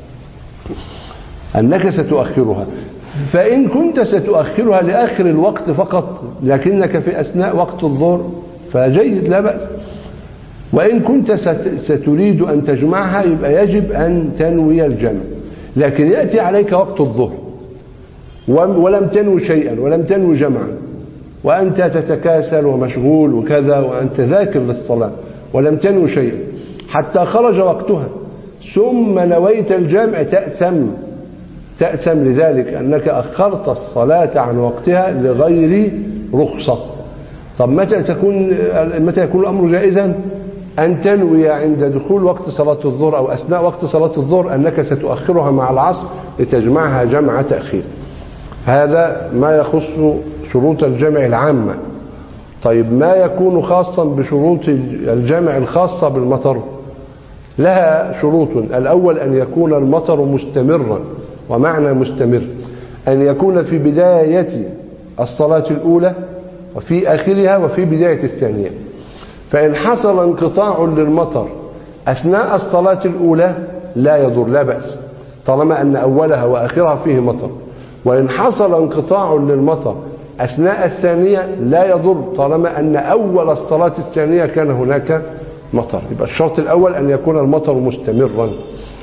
أنك ستؤخرها فإن كنت ستؤخرها لآخر الوقت فقط لكنك في أثناء وقت الظهر فجيد لا بأس. وإن كنت ستريد أن تجمعها يبقى يجب أن تنوي الجمع. لكن يأتي عليك وقت الظهر ولم تنوي شيئا ولم تنوي جمعا، وأنت تتكاسل ومشغول وكذا وأنت ذاكر للصلاة ولم تنوي شيئا حتى خرج وقتها ثم نويت الجمع تأثم تأثم لذلك أنك أخرت الصلاة عن وقتها لغير رخصة. طب متى تكون متى يكون الأمر جائزا؟ أن تنوي عند دخول وقت صلاة الظهر أو أثناء وقت صلاة الظهر أنك ستؤخرها مع العصر لتجمعها جمع تأخير. هذا ما يخص شروط الجمع العامة. طيب ما يكون خاصا بشروط الجمع الخاصة بالمطر؟ لها شروط. الأول أن يكون المطر مستمرا، ومعنى مستمر أن يكون في بداية الصلاة الأولى وفي آخرها وفي بداية الثانية. فإن حصل انقطاع للمطر أثناء الصلاة الأولى لا يضر لا بأس طالما أن أولها وآخرها فيه مطر، وإن حصل انقطاع للمطر أثناء الثانية لا يضر طالما أن أول الصلاة الثانية كان هناك مطر. يبقى الشرط الأول أن يكون المطر مستمرا.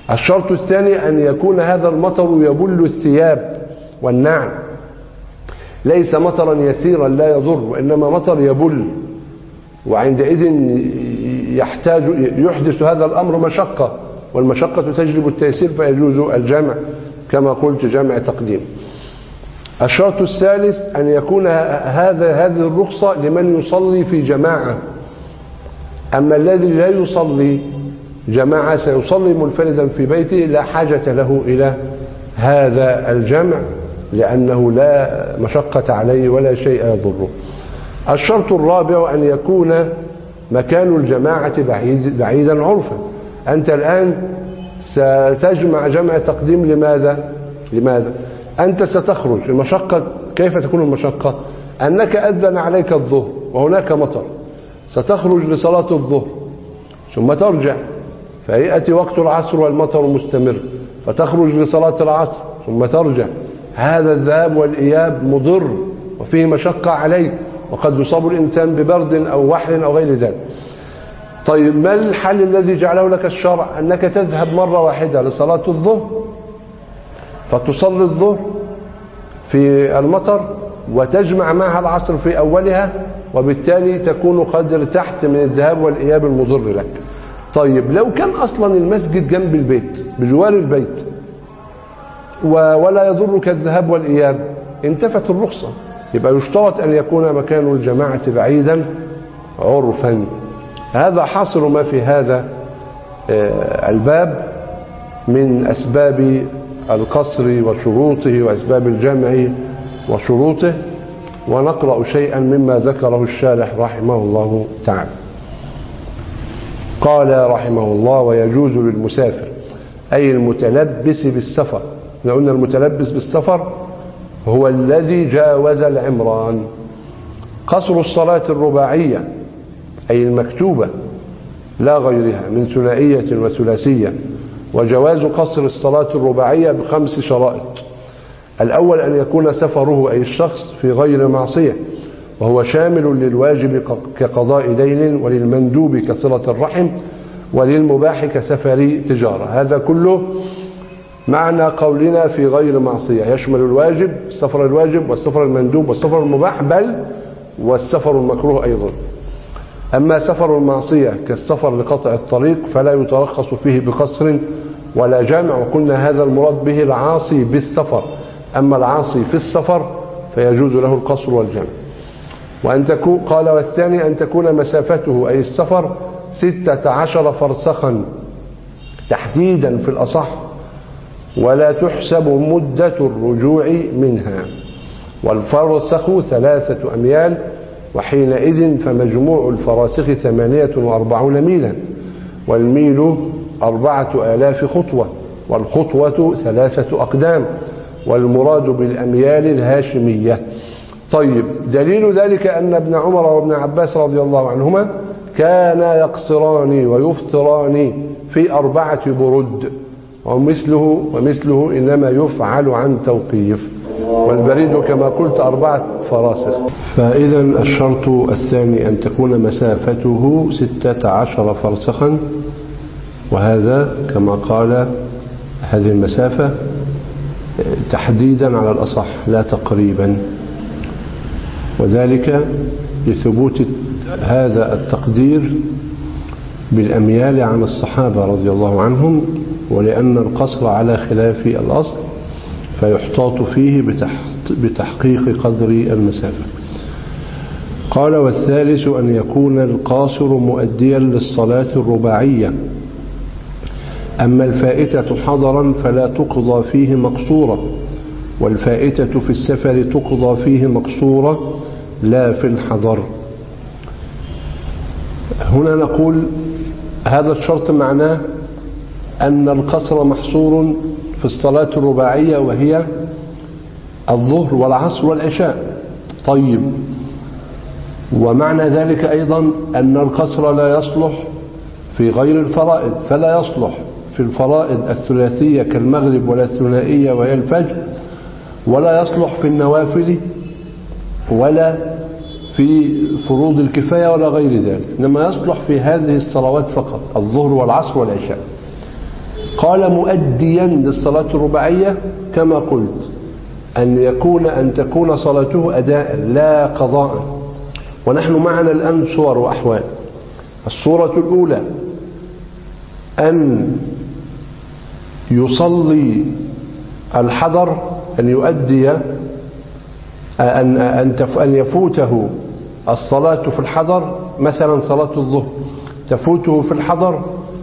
الشرط الثاني أن يكون هذا المطر يبل الثياب والنعل، ليس مطرا يسيرا لا يضر، وإنما مطر يبل، وعندئذ يحتاج يحدث هذا الأمر مشقة، والمشقة تجلب التيسير، فيجوز الجمع كما قلت جمع تقديم. الشرط الثالث أن يكون هذا هذه الرخصة لمن يصلي في جماعة، أما الذي لا يصلي جماعة سيصلي منفردا في بيته لا حاجة له إلى هذا الجمع، لأنه لا مشقة عليه ولا شيء يضره. الشرط الرابع أن يكون مكان الجماعة بعيد بعيدا عرفا. أنت الآن ستجمع جمع تقديم، لماذا؟ لماذا؟ أنت ستخرج. المشقة كيف تكون المشقة؟ أنك أذن عليك الظهر وهناك مطر، ستخرج لصلاة الظهر ثم ترجع، فيأتي وقت العصر والمطر مستمر، فتخرج لصلاة العصر ثم ترجع. هذا الذهاب والإياب مضر وفيه مشقة عليك، وقد يصاب الإنسان ببرد أو وحل أو غير ذلك. طيب ما الحل الذي جعله لك الشرع؟ أنك تذهب مرة واحدة لصلاة الظهر فتصلي الظهر في المطر وتجمع معها العصر في أولها، وبالتالي تكون قد ارتحت من الذهاب والإياب المضر لك. طيب لو كان أصلا المسجد جنب البيت بجوار البيت ولا يضرك الذهاب والإياب، انتفت الرخصة. يبقى يشترط أن يكون مكان الجماعة بعيدا عرفا. هذا حاصل ما في هذا الباب من أسباب القصر وشروطه وأسباب الجمع وشروطه، ونقرأ شيئا مما ذكره الشارح رحمه الله تعالى. قال رحمه الله: ويجوز للمسافر أي المتلبس بالسفر. احنا قلنا المتلبس بالسفر هو الذي جاوز العمران قصر الصلاة الرباعية أي المكتوبة لا غيرها من ثنائية وثلاثية، وجواز قصر الصلاة الرباعية بخمس شرائط. الأول أن يكون سفره أي الشخص في غير معصية، وهو شامل للواجب كقضاء دين، وللمندوب كصلة الرحم، وللمباح كسفر تجارة. هذا كله معنى قولنا في غير معصية، يشمل الواجب، السفر الواجب والسفر المندوب والسفر المباح، بل والسفر المكروه أيضا. أما سفر المعصية كالسفر لقطع الطريق فلا يترخص فيه بقصر ولا جامع، وقلنا هذا المراد به العاصي بالسفر. أما العاصي في السفر فيجوز له القصر والجمع. وأن تكون قال: والثاني أن تكون مسافته أي السفر ستة عشر فرسخا تحديدا في الأصح، ولا تحسب مدة الرجوع منها، والفرسخ ثلاثة أميال، وحينئذ فمجموع الفراسخ ثمانية وأربعون ميلا، والميل أربعة آلاف خطوة، والخطوة ثلاثة أقدام، والمراد بالأميال الهاشمية. طيب دليل ذلك أن ابن عمر وابن عباس رضي الله عنهما كانا يقصران ويفطران في أربعة برد، ومثله ومثله إنما يفعل عن توقيف، والبريد كما قلت أربعة فراسخ. فإذا الشرط الثاني أن تكون مسافته ستة عشر فرسخا، وهذا كما قال هذه المسافة تحديدا على الأصح لا تقريبا، وذلك لثبوت هذا التقدير بالأميال عن الصحابة رضي الله عنهم، ولأن القصر على خلاف الأصل فيحتاط فيه بتحقيق قدر المسافة. قال: والثالث أن يكون القاصر مؤديا للصلاة الرباعية، أما الفائتة حضرا فلا تقضى فيه مقصورة، والفائتة في السفر تقضى فيه مقصورة لا في الحضر. هنا نقول هذا الشرط معناه أن القصر محصور في الصلاة الرباعية، وهي الظهر والعصر والعشاء. طيب، ومعنى ذلك أيضا أن القصر لا يصلح في غير الفرائض، فلا يصلح في الفرائض الثلاثية كالمغرب ولا الثنائية وهي الفجر، ولا يصلح في النوافل ولا في فروض الكفاية ولا غير ذلك، إنما يصلح في هذه الصلوات فقط، الظهر والعصر والعشاء. قال مؤديا للصلاة الرباعية كما قلت أن يكون أن تكون صلاته أداء لا قضاء. ونحن معنا الآن صور وأحوال. الصورة الأولى أن يصلي الحضر، أن يؤدي أن أن يفوته الصلاة في الحضر، مثلا صلاة الظهر تفوته في الحضر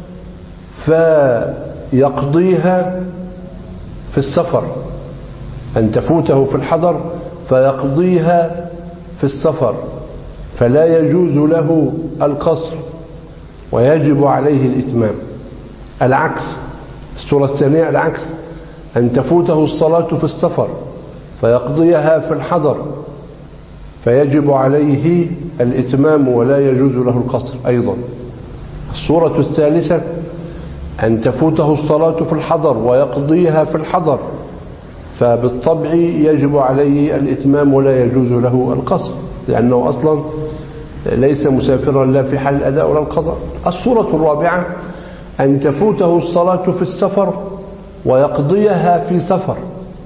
فيقضيها في السفر، أن تفوته في الحضر فيقضيها في السفر، فلا يجوز له القصر ويجب عليه الإتمام. العكس، الصورة الثانية العكس، أن تفوته الصلاة في السفر فيقضيها في الحضر فيجب عليه الإتمام ولا يجوز له القصر أيضا. الصورة الثالثة أن تفوته الصلاة في الحضر ويقضيها في الحضر، فبالطبع يجب عليه الإتمام ولا يجوز له القصر، لأنه أصلا ليس مسافرا لا في حال الأداء ولا القضاء. الصورة الرابعة أن تفوته الصلاة في السفر ويقضيها في سفر،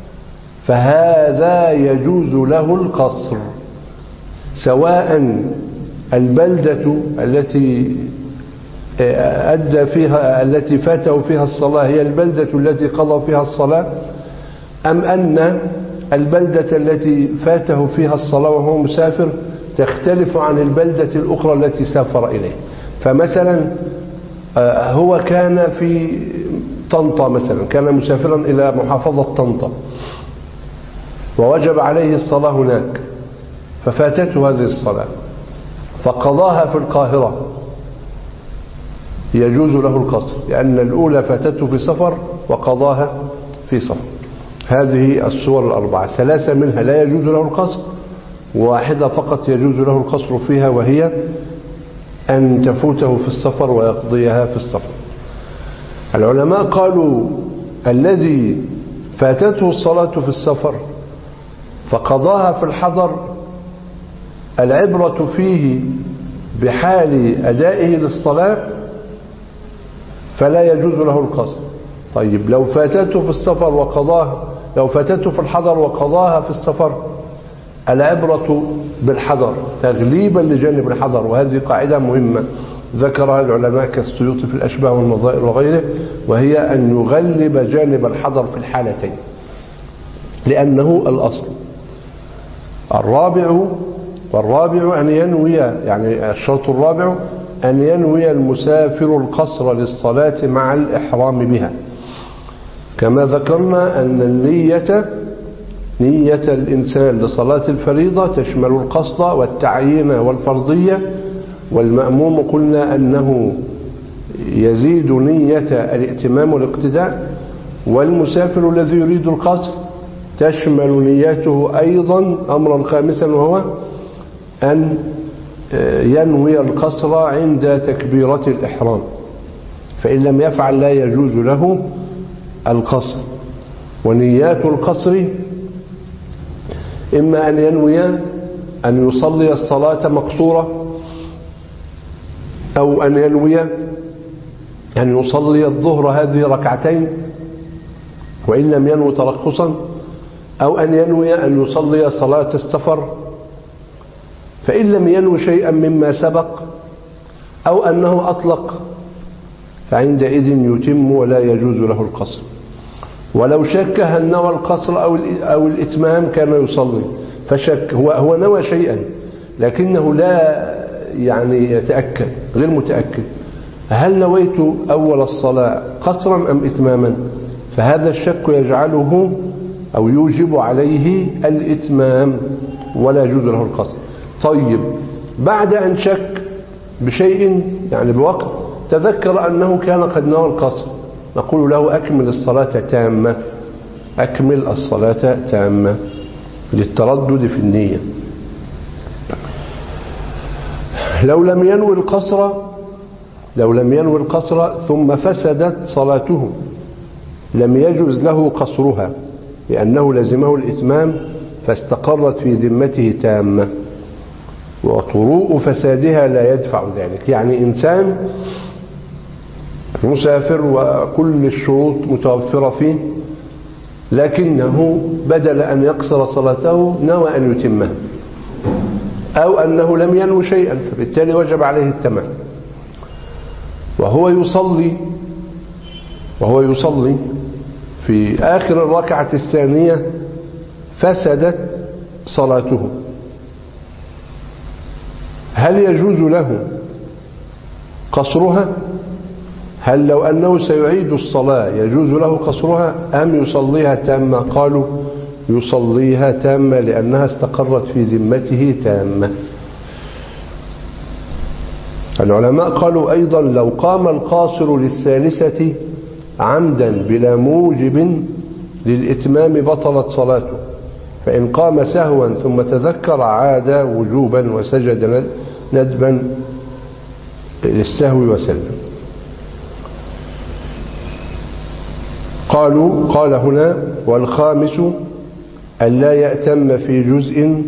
فهذا يجوز له القصر، سواء البلدة التي أدى فيها التي فاته فيها الصلاة هي البلدة التي قضى فيها الصلاة، أم أن البلدة التي فاته فيها الصلاة وهو مسافر تختلف عن البلدة الأخرى التي سافر إليه. فمثلا هو كان في طنطا مثلا، كان مسافرا إلى محافظة طنطا ووجب عليه الصلاة هناك، ففاتته هذه الصلاة فقضاها في القاهرة، يجوز له القصر، لأن الأولى فاتته في سفر وقضاها في سفر. هذه الصور الأربعة، ثلاثة منها لا يجوز له القصر، واحدة فقط يجوز له القصر فيها، وهي أن تفوته في السفر ويقضيها في السفر. العلماء قالوا الذي فاتته الصلاة في السفر فقضاها في الحضر العبرة فيه بحال أدائه للصلاة فلا يجوز له القصر. طيب لو فاتته في السفر وقضاها، لو فاتته في الحضر وقضاها في السفر، العبرة بالحضر تغليبا لجانب الحضر، وهذه قاعدة مهمة ذكرها العلماء كالسيوطي في الأشباه والنظائر وغيره، وهي أن يغلب جانب الحضر في الحالتين لأنه الأصل. الرابع والرابع أن ينوي، يعني الشرط الرابع أن ينوي المسافر القصر للصلاة مع الإحرام بها، كما ذكرنا أن النية نية الإنسان لصلاة الفريضة تشمل القصد والتعيين والفرضية، والمأموم قلنا أنه يزيد نية الائتمام والاقتداء، والمسافر الذي يريد القصر تشمل نيته أيضا أمرا خامسا، وهو أن ينوي القصر عند تكبيرة الإحرام، فإن لم يفعل لا يجوز له القصر. ونيات القصر إما أن ينوي أن يصلي الصلاة مقصورة، أو أن ينوي أن يصلي الظهر هذه ركعتين وإن لم ينوي ترخصا، أو أن ينوي أن يصلي صلاة السفر، فإن لم ينوي شيئا مما سبق أو أنه أطلق فعندئذ يتم ولا يجوز له القصر. ولو شك هل نوى القصر أو الإتمام كان يصلي، فشك هو هو نوى شيئا لكنه لا يعني يتأكد، غير متأكد هل نويت أول الصلاة قصرا أم إتماما، فهذا الشك يجعله أو يوجب عليه الإتمام ولا يجوز له القصر. طيب بعد أن شك بشيء يعني بوقت تذكر أنه كان قد نوى القصر، نقول له أكمل الصلاة تامة، أكمل الصلاة تامة للتردد في النية. لو لم ينوي القصر لو لم ينوي القصر ثم فسدت صلاته لم يجوز له قصرها، لأنه لزمه الإتمام فاستقرت في ذمته تامة، وطروء فسادها لا يدفع ذلك. يعني إنسان مسافر وكل الشروط متوفرة فيه، لكنه بدل أن يقصر صلاته نوى أن يتمها، أو أنه لم ينو شيئا فبالتالي وجب عليه التمام، وهو يصلي وهو يصلي في آخر الركعة الثانية فسدت صلاته، هل يجوز له قصرها؟ هل لو أنه سيعيد الصلاة يجوز له قصرها أم يصليها تامة؟ قالوا يصليها تامة لأنها استقرت في ذمته تامة. العلماء قالوا أيضا لو قام القاصر للثالثة عمدا بلا موجب للإتمام بطلت صلاته، فإن قام سهوا ثم تذكر عاد وجوبا وسجد ندبا للسهو وسلم. قالوا قال هنا والخامس ألا يأتم في جزء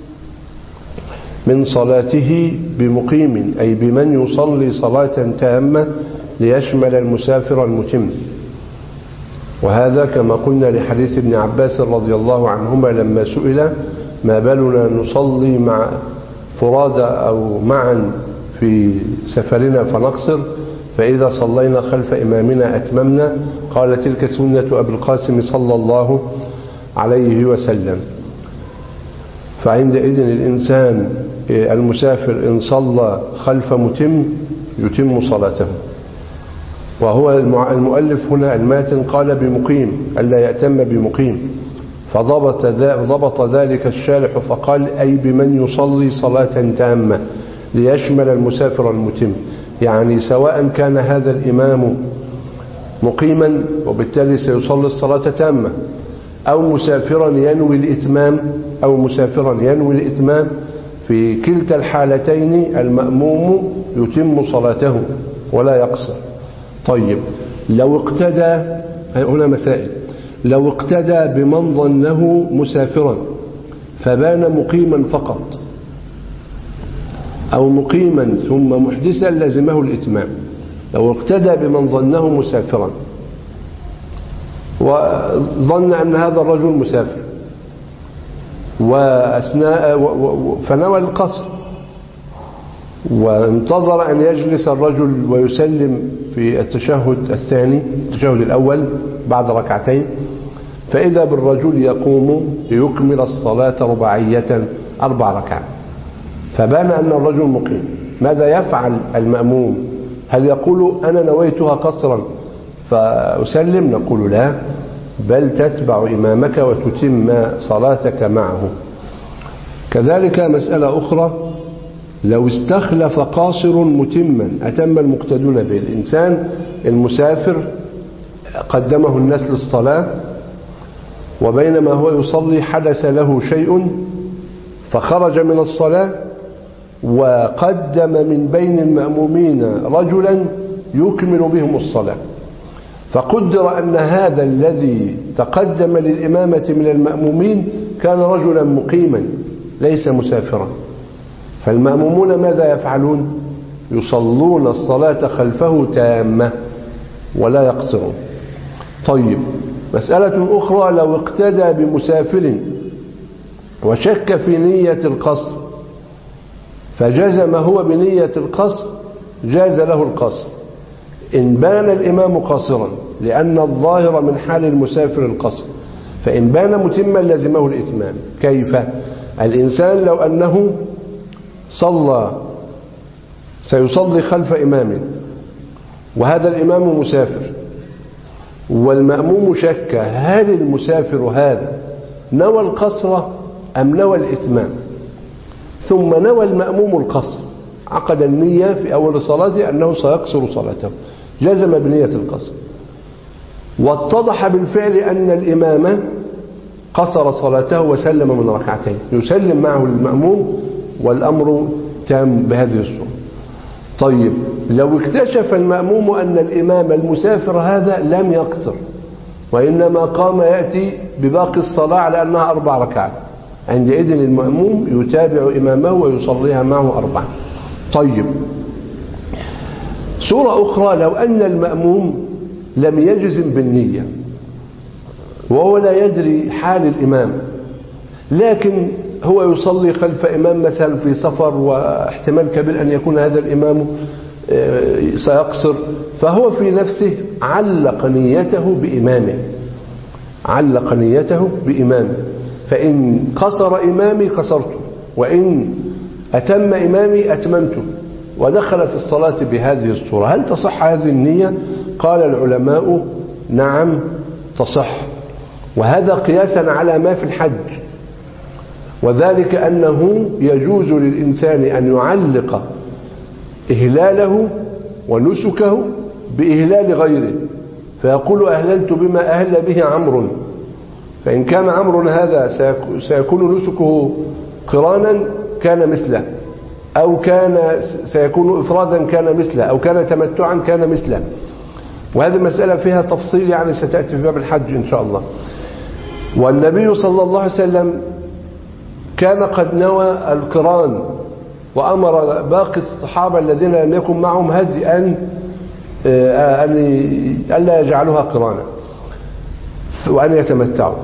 من صلاته بمقيم، أي بمن يصلي صلاة تامة ليشمل المسافر المتم، وهذا كما قلنا لحديث ابن عباس رضي الله عنهما لما سئل ما بالنا نصلي مع فرادى أو معا في سفرنا فنقصر، فإذا صلينا خلف إمامنا أتممنا، قال تلك سنة أبي القاسم صلى الله عليه وسلم. فعندئذ الإنسان المسافر إن صلى خلف متم يتم صلاته. وهو المؤلف هنا الماتن قال بمقيم ألا يأتم بمقيم، فضبط ضبط ذلك الشارح فقال أي بمن يصلي صلاة تامة ليشمل المسافر المتم، يعني سواء كان هذا الإمام مقيما وبالتالي سيصلي الصلاة تامة، أو مسافرا ينوي الإتمام أو مسافرا ينوي الإتمام، في كلتا الحالتين المأموم يتم صلاته ولا يقصر. طيب لو اقتدى، هنا مسائل، لو اقتدى بمن ظنه مسافرا فبان مقيما فقط، أو مقيما ثم محدثا لزمه الإتمام، لو اقتدى بمن ظنه مسافرا وظن أن هذا الرجل مسافر وأثناء فنوى القصر وانتظر أن يجلس الرجل ويسلم في التشهد الثاني التشهد الأول بعد ركعتين، فإذا بالرجل يقوم ليكمل الصلاة رباعية أربع ركعات، فبان أن الرجل مقيم، ماذا يفعل المأموم؟ هل يقول أنا نويتها قصرا فأسلم؟ نقول لا، بل تتبع إمامك وتتم صلاتك معه. كذلك مسألة أخرى، لو استخلف قاصر متما أتم المقتدون به، الإنسان المسافر قدمه الناس للصلاة وبينما هو يصلي حدث له شيء فخرج من الصلاة وقدم من بين المأمومين رجلا يكمل بهم الصلاة، فقدر أن هذا الذي تقدم للإمامة من المأمومين كان رجلا مقيما ليس مسافرا، فالمأمومون ماذا يفعلون؟ يصلون الصلاة خلفه تامة ولا يقصرون. طيب مسألة أخرى، لو اقتدى بمسافر وشك في نية القصر فجزم هو بنية القصر جاز له القصر إن بان الإمام قاصرا، لأن الظاهر من حال المسافر القصر، فإن بان متما لزمه الإتمام. كيف؟ الإنسان لو أنه صلى سيصلي خلف إمام وهذا الإمام مسافر والمأموم شك هل المسافر هذا نوى القصر أم نوى الإتمام، ثم نوى المأموم القصر، عقد النية في أول صلاته أنه سيقصر صلاته، جزم بنية القصر، واتضح بالفعل أن الإمام قصر صلاته وسلم من ركعتين، يسلم معه المأموم والأمر تام بهذه الصورة. طيب لو اكتشف المأموم أن الإمام المسافر هذا لم يقصر وإنما قام يأتي بباقي الصلاة على أنها أربع ركعات، عندئذ المأموم يتابع إمامه ويصليها معه أربعة. طيب صورة أخرى لو أن المأموم لم يجزم بالنية وهو لا يدري حال الإمام، لكن هو يصلي خلف إمام مثلا في سفر واحتمال كبير أن يكون هذا الإمام سيقصر، فهو في نفسه علق نيته بإمامه علق نيته بإمامه فإن قصر إمامي قصرته وإن أتم إمامي أتممته، ودخل في الصلاة بهذه الصورة. هل تصح هذه النية؟ قال العلماء نعم تصح، وهذا قياسا على ما في الحج، وذلك أنه يجوز للإنسان أن يعلق إهلاله ونسكه بإهلال غيره، فيقول أهللت بما أهل به عمرو، فإن كان عمرو هذا سيكون نسكه قرانا كان مثله، أو كان سيكون إفرادا كان مثله، أو كان تمتعا كان مثله، وهذه مسألة فيها تفصيل يعني ستأتي في باب الحج إن شاء الله. والنبي صلى الله عليه وسلم كان قد نوى القران وأمر باقي الصحابة الذين لم يكن معهم هدي أن أن لا يجعلوها قرانا وأن يتمتعوا.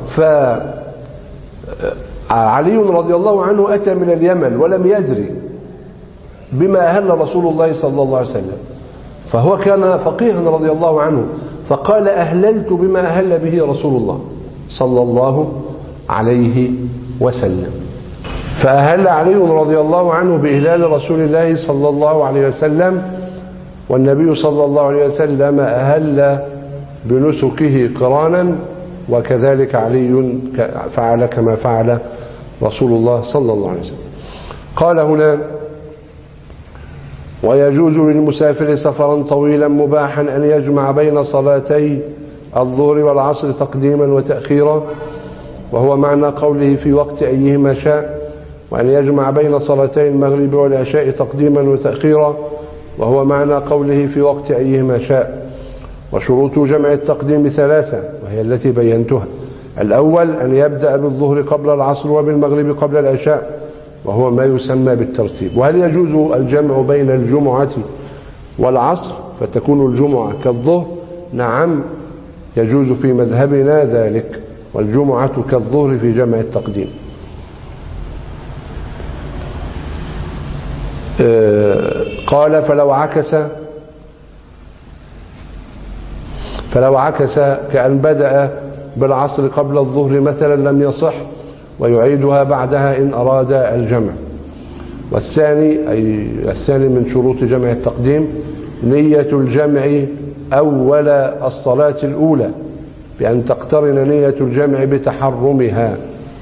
فعلي رضي الله عنه أتى من اليمن ولم يدري بما أهل رسول الله صلى الله عليه وسلم، فهو كان فقيها رضي الله عنه، فقال أهللت بما أهل به رسول الله صلى الله عليه وسلم. فأهل علي رضي الله عنه بإهلال رسول الله صلى الله عليه وسلم، والنبي صلى الله عليه وسلم أهل بنسكه قرانا، وكذلك علي فعل كما فعل رسول الله صلى الله عليه وسلم. قال هنا ويجوز للمسافر سفرا طويلا مباحا أن يجمع بين صلاتي الظهر والعصر تقديما وتأخيرا، وهو معنى قوله في وقت أيهما شاء، وأن يجمع بين صلاتي المغرب والعشاء تقديما وتأخيرا، وهو معنى قوله في وقت أيهما شاء. وشروط جمع التقديم ثلاثة وهي التي بينتها: الأول أن يبدأ بالظهر قبل العصر وبالمغرب قبل العشاء، وهو ما يسمى بالترتيب. وهل يجوز الجمع بين الجمعة والعصر فتكون الجمعة كالظهر؟ نعم يجوز في مذهبنا ذلك، والجمعة كالظهر في جمع التقديم. قال فلو عكس فلو عكس كأن بدأ بالعصر قبل الظهر مثلا لم يصح، ويعيدها بعدها إن أراد الجمع. والثاني أي الثاني من شروط جمع التقديم نية الجمع أول الصلاة الأولى، بأن تقترن نية الجمع بتحرمها،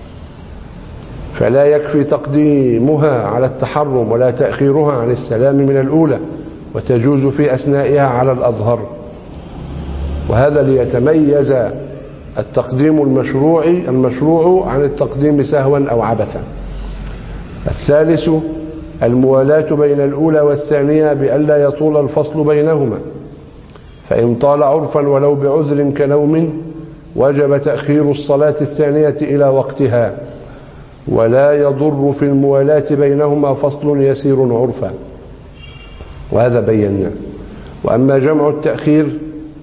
فلا يكفي تقديمها على التحرم ولا تأخيرها عن السلام من الأولى، وتجوز في أثنائها على الأظهر، وهذا ليتميز التقديم المشروع المشروع عن التقديم سهوا أو عبثا. الثالث الموالاة بين الأولى والثانية بألا يطول الفصل بينهما، فإن طال عرفا ولو بعذر كنوم وجب تأخير الصلاة الثانية إلى وقتها، ولا يضر في الموالاة بينهما فصل يسير عرفا، وهذا بينا. وأما جمع التأخير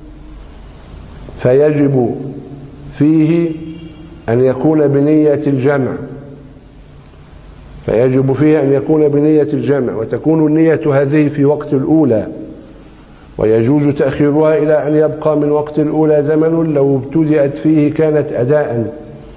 فيجب فيه أن يكون بنية الجمع فيجب فيه أن يكون بنية الجمع وتكون النية هذه في وقت الأولى، ويجوز تأخيرها إلى أن يبقى من وقت الأولى زمن لو ابتدأت فيه كانت أداء.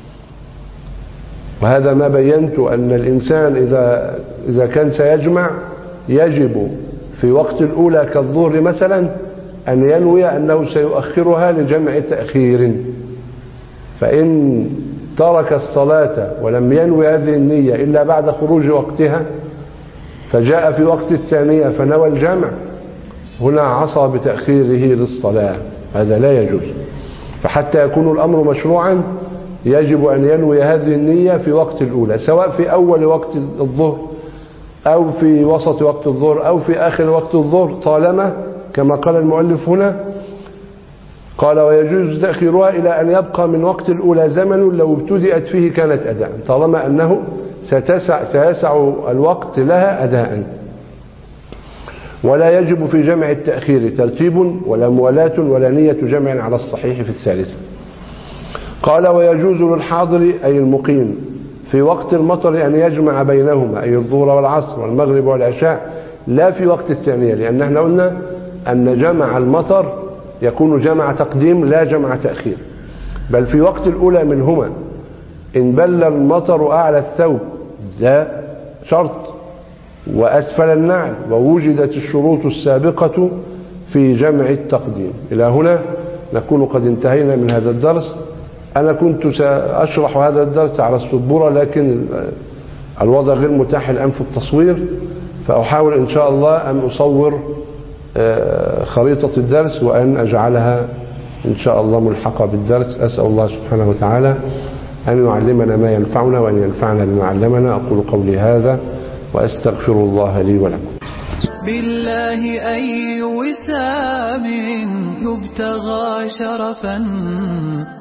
وهذا ما بينت أن الإنسان إذا إذا كان سيجمع يجب في وقت الأولى كالظهر مثلا أن ينوي أنه سيؤخرها لجمع تأخير، فإن ترك الصلاة ولم ينوي هذه النية إلا بعد خروج وقتها فجاء في وقت الثانية فنوى الجمع، هنا عصى بتأخيره للصلاة، هذا لا يجوز. فحتى يكون الأمر مشروعا يجب أن ينوي هذه النية في وقت الأولى، سواء في أول وقت الظهر أو في وسط وقت الظهر أو في آخر وقت الظهر، طالما كما قال المؤلف هنا قال ويجوز تأخيرها إلى أن يبقى من وقت الأولى زمن لو ابتدأت فيه كانت أداء، طالما أنه ستسع سيسع الوقت لها أداء. ولا يجب في جمع التأخير ترتيب ولا موالاة ولا نية جمع على الصحيح في الثالثة. قال ويجوز للحاضر أي المقيم في وقت المطر أن يجمع بينهما أي الظهر والعصر والمغرب والعشاء لا في وقت الثانية، لأن احنا قلنا أن جمع المطر يكون جمع تقديم لا جمع تأخير، بل في وقت الأولى منهما إن بل المطر أعلى الثوب ده شرط وأسفل النعل ووجدت الشروط السابقة في جمع التقديم. إلى هنا نكون قد انتهينا من هذا الدرس. أنا كنت سأشرح هذا الدرس على السبورة لكن الوضع غير متاح الآن في التصوير، فأحاول إن شاء الله أن أصور خريطة الدرس وأن أجعلها إن شاء الله ملحقة بالدرس. أسأل الله سبحانه وتعالى أن يعلمنا ما ينفعنا وأن ينفعنا بما علمنا. أقول قولي هذا وأستغفر الله لي ولكم. بالله أي وسام يبتغى شرفا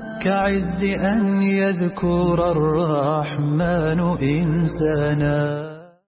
كعز أن يذكر الرحمن إنسانا.